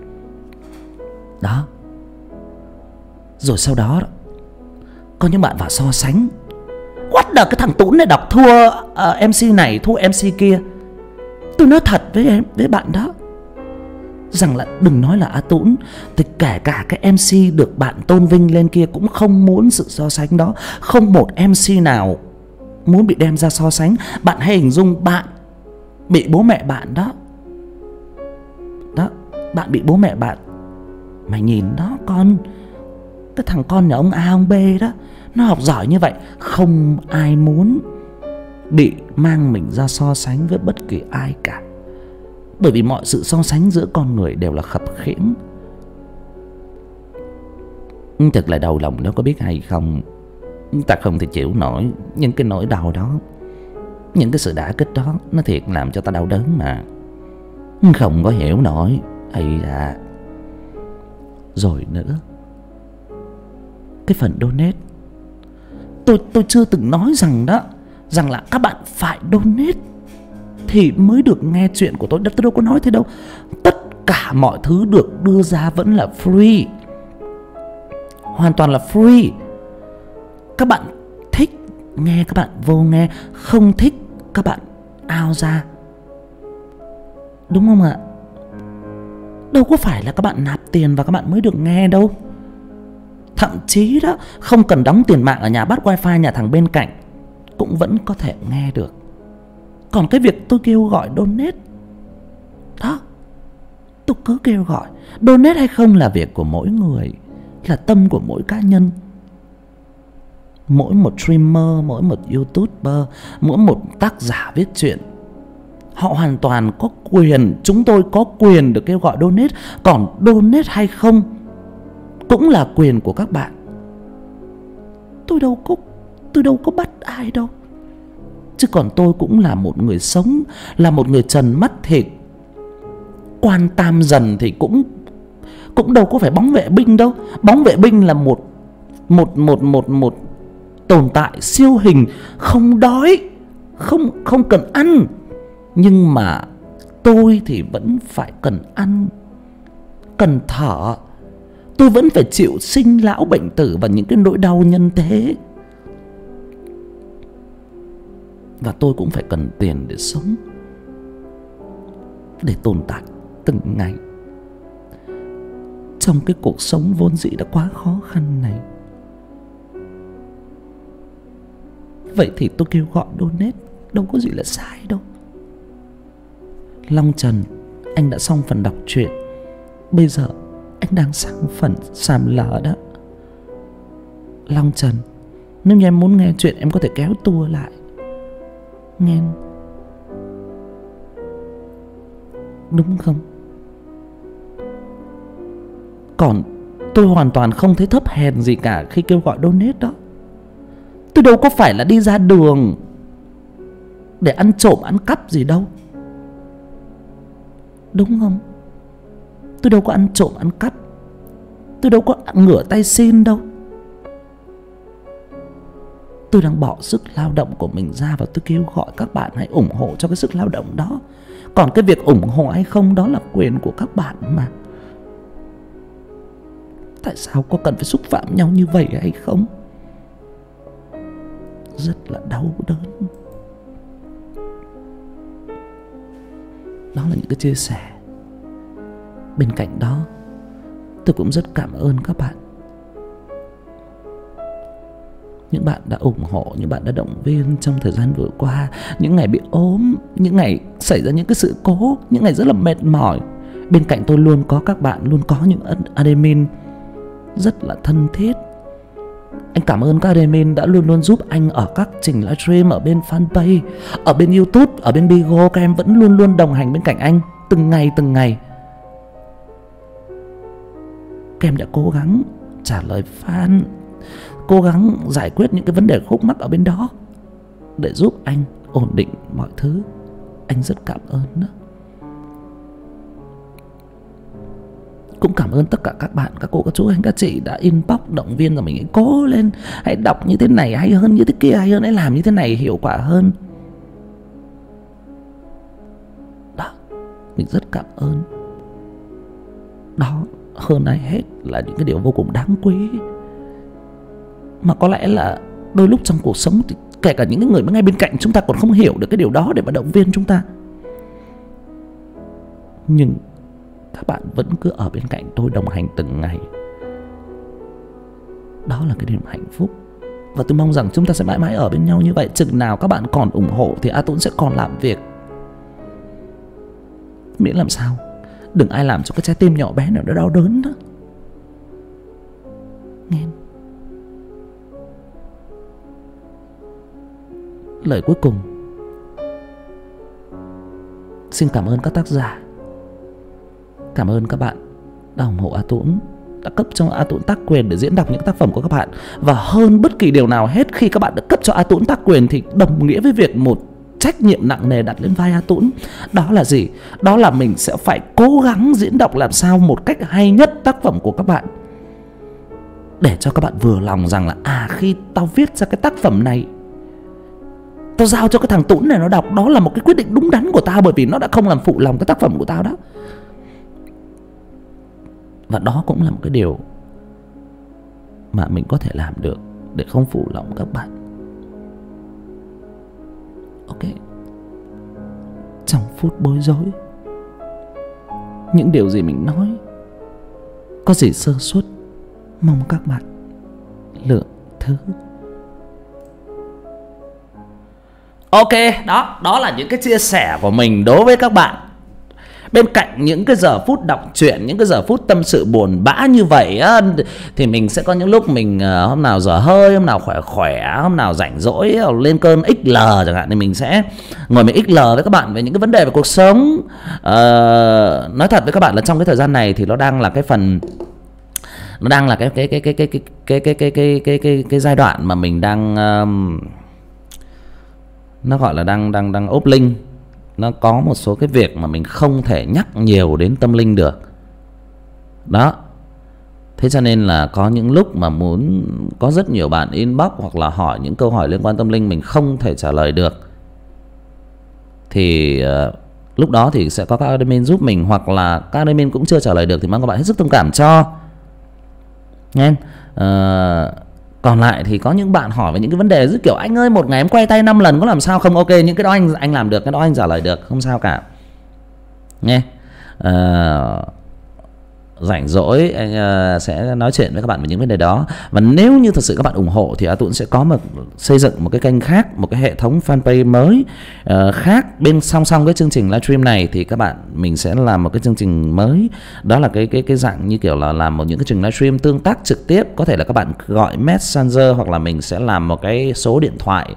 S1: Đó. Rồi sau đó, đó có những bạn vào so sánh. What the, cái thằng Tún này đọc thua uh, em xê này, thua em xê kia. Tôi nói thật với em, với bạn đó, rằng là đừng nói là A Tún, thì kể cả cái em xê được bạn tôn vinh lên kia cũng không muốn sự so sánh đó. Không một em xê nào muốn bị đem ra so sánh. Bạn hãy hình dung bạn bị bố mẹ bạn đó. Đó, bạn bị bố mẹ bạn. Mày nhìn đó con, cái thằng con nhà ông A ông B đó, nó học giỏi như vậy. Không ai muốn bị mang mình ra so sánh với bất kỳ ai cả. Bởi vì mọi sự so sánh giữa con người đều là khập khiễng. Thật là đau lòng đó, có biết hay không? Ta không thể chịu nổi những cái nỗi đau đó, những cái sự đả kích đó. Nó thiệt làm cho ta đau đớn mà. Không có hiểu nổi. Ây da. Rồi nữa, cái phần donate, Tôi tôi chưa từng nói rằng đó, rằng là các bạn phải donate thì mới được nghe chuyện của tôi. Tôi đâu có nói thế đâu. Tất cả mọi thứ được đưa ra vẫn là free, hoàn toàn là free. Các bạn thích nghe các bạn vô nghe, không thích các bạn out ra, đúng không ạ? Đâu có phải là các bạn nạp tiền và các bạn mới được nghe đâu. Thậm chí đó, không cần đóng tiền mạng ở nhà, bắt wifi nhà thằng bên cạnh cũng vẫn có thể nghe được. Còn cái việc tôi kêu gọi donate đó, tôi cứ kêu gọi. Donate hay không là việc của mỗi người, là tâm của mỗi cá nhân. Mỗi một streamer, mỗi một youtuber, mỗi một tác giả viết truyện, họ hoàn toàn có quyền, chúng tôi có quyền được kêu gọi donate. Còn donate hay không cũng là quyền của các bạn. Tôi đâu có Tôi đâu có bắt ai đâu. Chứ còn tôi cũng là một người sống, là một người trần mắt thịt. Quan tam dần thì cũng Cũng đâu có phải bóng vệ binh đâu. Bóng vệ binh là một Một một một một tồn tại siêu hình, không đói, Không không cần ăn. Nhưng mà tôi thì vẫn phải cần ăn, cần thở. Tôi vẫn phải chịu sinh lão bệnh tử và những cái nỗi đau nhân thế. Và tôi cũng phải cần tiền để sống, để tồn tại từng ngày trong cái cuộc sống vốn dĩ đã quá khó khăn này. Vậy thì tôi kêu gọi donate, đâu có gì là sai đâu. Long Trần, anh đã xong phần đọc truyện. Bây giờ anh đang sang phần sàm lỡ đó. Long Trần, nếu như em muốn nghe chuyện, em có thể kéo tua lại. Nghe đúng không? Còn tôi hoàn toàn không thấy thấp hèn gì cả khi kêu gọi donate đó. Tôi đâu có phải là đi ra đường để ăn trộm ăn cắp gì đâu, đúng không? Tôi đâu có ăn trộm ăn cắp, tôi đâu có ngửa tay xin đâu. Tôi đang bỏ sức lao động của mình ra và tôi kêu gọi các bạn hãy ủng hộ cho cái sức lao động đó. Còn cái việc ủng hộ hay không đó là quyền của các bạn mà. Tại sao có cần phải xúc phạm nhau như vậy hay không? Rất là đau đớn. Đó là những cái chia sẻ. Bên cạnh đó, tôi cũng rất cảm ơn các bạn. Những bạn đã ủng hộ, những bạn đã động viên trong thời gian vừa qua. Những ngày bị ốm, những ngày xảy ra những cái sự cố, những ngày rất là mệt mỏi. Bên cạnh tôi luôn có các bạn, luôn có những admin rất là thân thiết. Anh cảm ơn các admin đã luôn luôn giúp anh ở các trình livestream, ở bên fanpage, ở bên YouTube, ở bên Bigo. Các em vẫn luôn luôn đồng hành bên cạnh anh từng ngày từng ngày. Các em đã cố gắng trả lời fan, cố gắng giải quyết những cái vấn đề khúc mắc ở bên đó để giúp anh ổn định mọi thứ. Anh rất cảm ơn đó. Cũng cảm ơn tất cả các bạn, các cô, các chú, anh, các chị đã inbox động viên là mình hãy cố lên, hãy đọc như thế này hay hơn, như thế kia hay hơn, hãy làm như thế này hiệu quả hơn. Đó, mình rất cảm ơn. Đó, hơn ai hết là những cái điều vô cùng đáng quý. Mà có lẽ là đôi lúc trong cuộc sống thì kể cả những cái người ngay bên cạnh chúng ta còn không hiểu được cái điều đó để mà động viên chúng ta. Nhưng các bạn vẫn cứ ở bên cạnh tôi đồng hành từng ngày. Đó là cái niềm hạnh phúc. Và tôi mong rằng chúng ta sẽ mãi mãi ở bên nhau như vậy. Chừng nào các bạn còn ủng hộ thì A Tuấn sẽ còn làm việc. Miễn làm sao đừng ai làm cho cái trái tim nhỏ bé nào đó đau đớn đó. Nghe. Lời cuối cùng, xin cảm ơn các tác giả, cảm ơn các bạn đã ủng hộ A Tuấn, đã cấp cho A Tuấn tác quyền để diễn đọc những tác phẩm của các bạn. Và hơn bất kỳ điều nào hết, khi các bạn được cấp cho A Tuấn tác quyền thì đồng nghĩa với việc một trách nhiệm nặng nề đặt lên vai A Tuấn. Đó là gì? Đó là mình sẽ phải cố gắng diễn đọc làm sao một cách hay nhất tác phẩm của các bạn, để cho các bạn vừa lòng rằng là à, khi tao viết ra cái tác phẩm này, tao giao cho cái thằng Tuấn này nó đọc, đó là một cái quyết định đúng đắn của tao, bởi vì nó đã không làm phụ lòng cái tác phẩm của tao đó. Và đó cũng là một cái điều mà mình có thể làm được để không phụ lòng các bạn. Ok. Trong phút bối rối, những điều gì mình nói có gì sơ suất, mong các bạn lượng thứ. Ok, đó, đó là những cái chia sẻ của mình đối với các bạn. Bên cạnh những cái giờ phút đọc truyện, những cái giờ phút tâm sự buồn bã như vậy á, thì mình sẽ có những lúc mình uh, hôm nào dở hơi, hôm nào khỏe khỏe, hôm nào rảnh rỗi lên cơn ích lờ chẳng hạn, thì mình sẽ ngồi mình ích lờ với các bạn về những cái vấn đề về cuộc sống. uh, Nói thật với các bạn là trong cái thời gian này thì nó đang là cái phần nó đang là cái cái cái cái cái cái cái cái cái cái cái cái cái giai đoạn mà mình đang um, nó gọi là đang đang đang ốp linh. Nó có một số cái việc mà mình không thể nhắc nhiều đến tâm linh được. Đó. Thế cho nên là có những lúc mà muốn, có rất nhiều bạn inbox hoặc là hỏi những câu hỏi liên quan tâm linh mình không thể trả lời được, thì uh, lúc đó thì sẽ có các admin giúp mình, hoặc là các admin cũng chưa trả lời được thì mong các bạn hết sức thông cảm cho. Nghe. Uh, Còn lại thì có những bạn hỏi về những cái vấn đề rất kiểu anh ơi một ngày em quay tay năm lần có làm sao không? Ok, những cái đó anh anh làm được, cái đó anh trả lời được, không sao cả. Nghe. Uh, rảnh rỗi anh uh, sẽ nói chuyện với các bạn về những vấn đề đó. Và nếu như thật sự các bạn ủng hộ thì A Tuấn sẽ có một xây dựng một cái kênh khác, một cái hệ thống fanpage mới uh, khác bên song song cái chương trình livestream này. Thì các bạn, mình sẽ làm một cái chương trình mới, đó là cái cái cái dạng như kiểu là làm một những cái chương trình livestream tương tác trực tiếp. Có thể là các bạn gọi Messenger, hoặc là mình sẽ làm một cái số điện thoại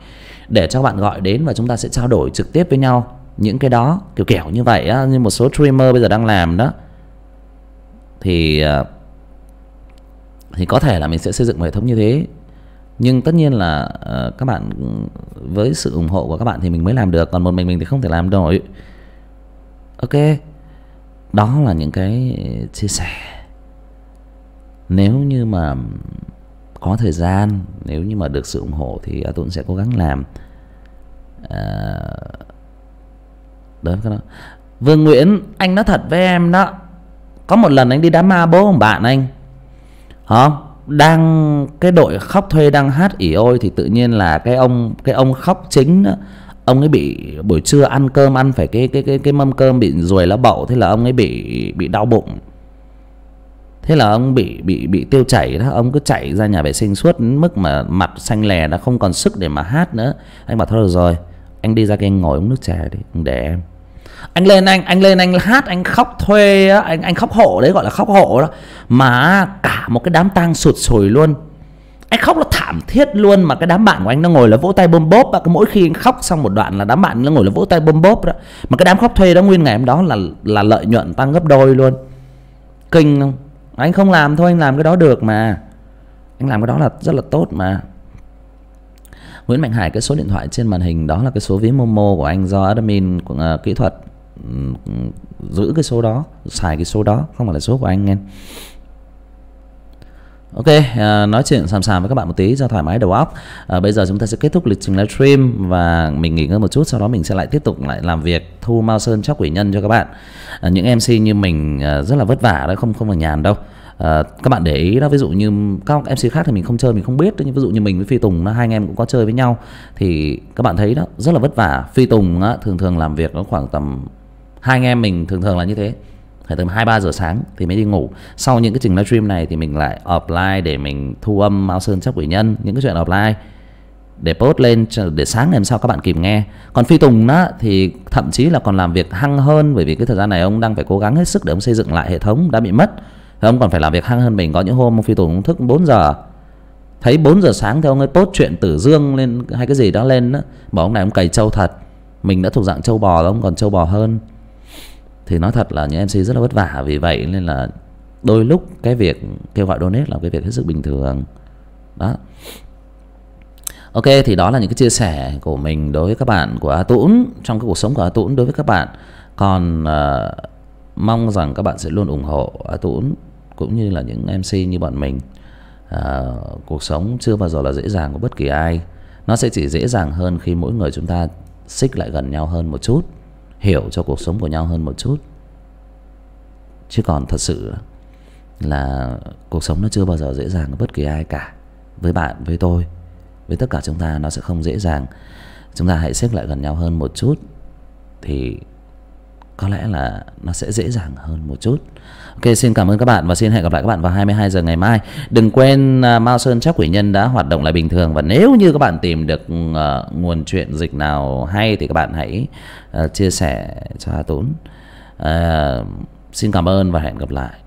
S1: để cho các bạn gọi đến và chúng ta sẽ trao đổi trực tiếp với nhau những cái đó, kiểu kiểu như vậy á, như một số streamer bây giờ đang làm đó. Thì thì có thể là mình sẽ xây dựng một hệ thống như thế. Nhưng tất nhiên là uh, các bạn, với sự ủng hộ của các bạn thì mình mới làm được, còn một mình mình thì không thể làm nổi. Ok, đó là những cái chia sẻ. Nếu như mà có thời gian, nếu như mà được sự ủng hộ thì A Tuấn sẽ cố gắng làm. À, đó, đó. Vương Nguyễn, anh nói thật với em đó, có một lần anh đi đám ma bố của bạn anh, hả? Đang cái đội khóc thuê đang hát ỉ ôi thì tự nhiên là cái ông cái ông khóc chính đó, ông ấy bị buổi trưa ăn cơm ăn phải cái cái cái cái mâm cơm bị ruồi lá bậu, thế là ông ấy bị bị đau bụng. Thế là ông bị bị bị tiêu chảy đó, ông cứ chạy ra nhà vệ sinh suốt đến mức mà mặt xanh lè, đã không còn sức để mà hát nữa. Anh bảo thôi được rồi, anh đi ra cái anh ngồi uống nước trà đi, để em. Anh lên anh anh lên anh hát, anh khóc thuê á, anh anh khóc hộ đấy, gọi là khóc hộ đó. Mà cả một cái đám tang sụt sùi luôn. Anh khóc là thảm thiết luôn, mà cái đám bạn của anh nó ngồi là vỗ tay bôm bốp. Cứ mỗi khi anh khóc xong một đoạn là đám bạn nó ngồi là vỗ tay bôm bốp đó. Mà cái đám khóc thuê đó nguyên ngày hôm đó là là lợi nhuận tăng gấp đôi luôn. Kinh không? Anh không làm thôi, anh làm cái đó được mà. Anh làm cái đó là rất là tốt mà. Nguyễn Mạnh Hải, cái số điện thoại trên màn hình đó là cái số ví Momo của anh, do admin của, uh, kỹ thuật um, giữ cái số đó, xài cái số đó, không phải là số của anh nghe. Ok, uh, nói chuyện sàm sàm với các bạn một tí cho thoải mái đầu óc. Uh, bây giờ chúng ta sẽ kết thúc lịch trình livestream và mình nghỉ ngơi một chút, sau đó mình sẽ lại tiếp tục lại làm việc thu Mao Sơn Chóc Quỷ Nhân cho các bạn. Uh, những em xê như mình uh, rất là vất vả đó, không không là nhàn đâu. Uh, các bạn để ý đó, ví dụ như các em xê khác thì mình không chơi, mình không biết, nhưng ví dụ như mình với Phi Tùng nó, hai anh em cũng có chơi với nhau thì các bạn thấy đó, rất là vất vả. Phi Tùng á, thường thường làm việc nó khoảng tầm, hai anh em mình thường thường là như thế, phải tầm hai ba giờ sáng thì mới đi ngủ. Sau những cái trình livestream này thì mình lại offline để mình thu âm Mao Sơn Chóc Quỷ Nhân, những cái chuyện offline để post lên để sáng ngày hôm sau các bạn kịp nghe. Còn Phi Tùng đó thì thậm chí là còn làm việc hăng hơn, bởi vì cái thời gian này ông đang phải cố gắng hết sức để ông xây dựng lại hệ thống đã bị mất. Thì ông còn phải làm việc hăng hơn mình. Có những hôm Phi Tùng thức bốn giờ, thấy bốn giờ sáng thì ông ấy post chuyện Tử Dương lên hay cái gì đó lên đó, bảo ông này ông cày trâu thật. Mình đã thuộc dạng trâu bò, ông còn trâu bò hơn. Thì nói thật là những em xê rất là vất vả, vì vậy nên là đôi lúc cái việc kêu gọi donate là cái việc hết sức bình thường đó. Ok, thì đó là những cái chia sẻ của mình đối với các bạn, của A Tuấn, trong cái cuộc sống của A Tuấn đối với các bạn. Còn uh, mong rằng các bạn sẽ luôn ủng hộ A Tuấn cũng như là những em xê như bọn mình. Uh, cuộc sống chưa bao giờ là dễ dàng của bất kỳ ai. Nó sẽ chỉ dễ dàng hơn khi mỗi người chúng ta xích lại gần nhau hơn một chút, hiểu cho cuộc sống của nhau hơn một chút. Chứ còn thật sự là cuộc sống nó chưa bao giờ dễ dàng với bất kỳ ai cả. Với bạn, với tôi, với tất cả chúng ta nó sẽ không dễ dàng. Chúng ta hãy xích lại gần nhau hơn một chút thì có lẽ là nó sẽ dễ dàng hơn một chút. Ok, xin cảm ơn các bạn và xin hẹn gặp lại các bạn vào hai mươi hai giờ ngày mai. Đừng quên uh, Mao Sơn Chóc Quỷ Nhân đã hoạt động lại bình thường. Và nếu như các bạn tìm được uh, nguồn chuyện dịch nào hay thì các bạn hãy uh, chia sẻ cho A Tuấn. uh, Xin cảm ơn và hẹn gặp lại.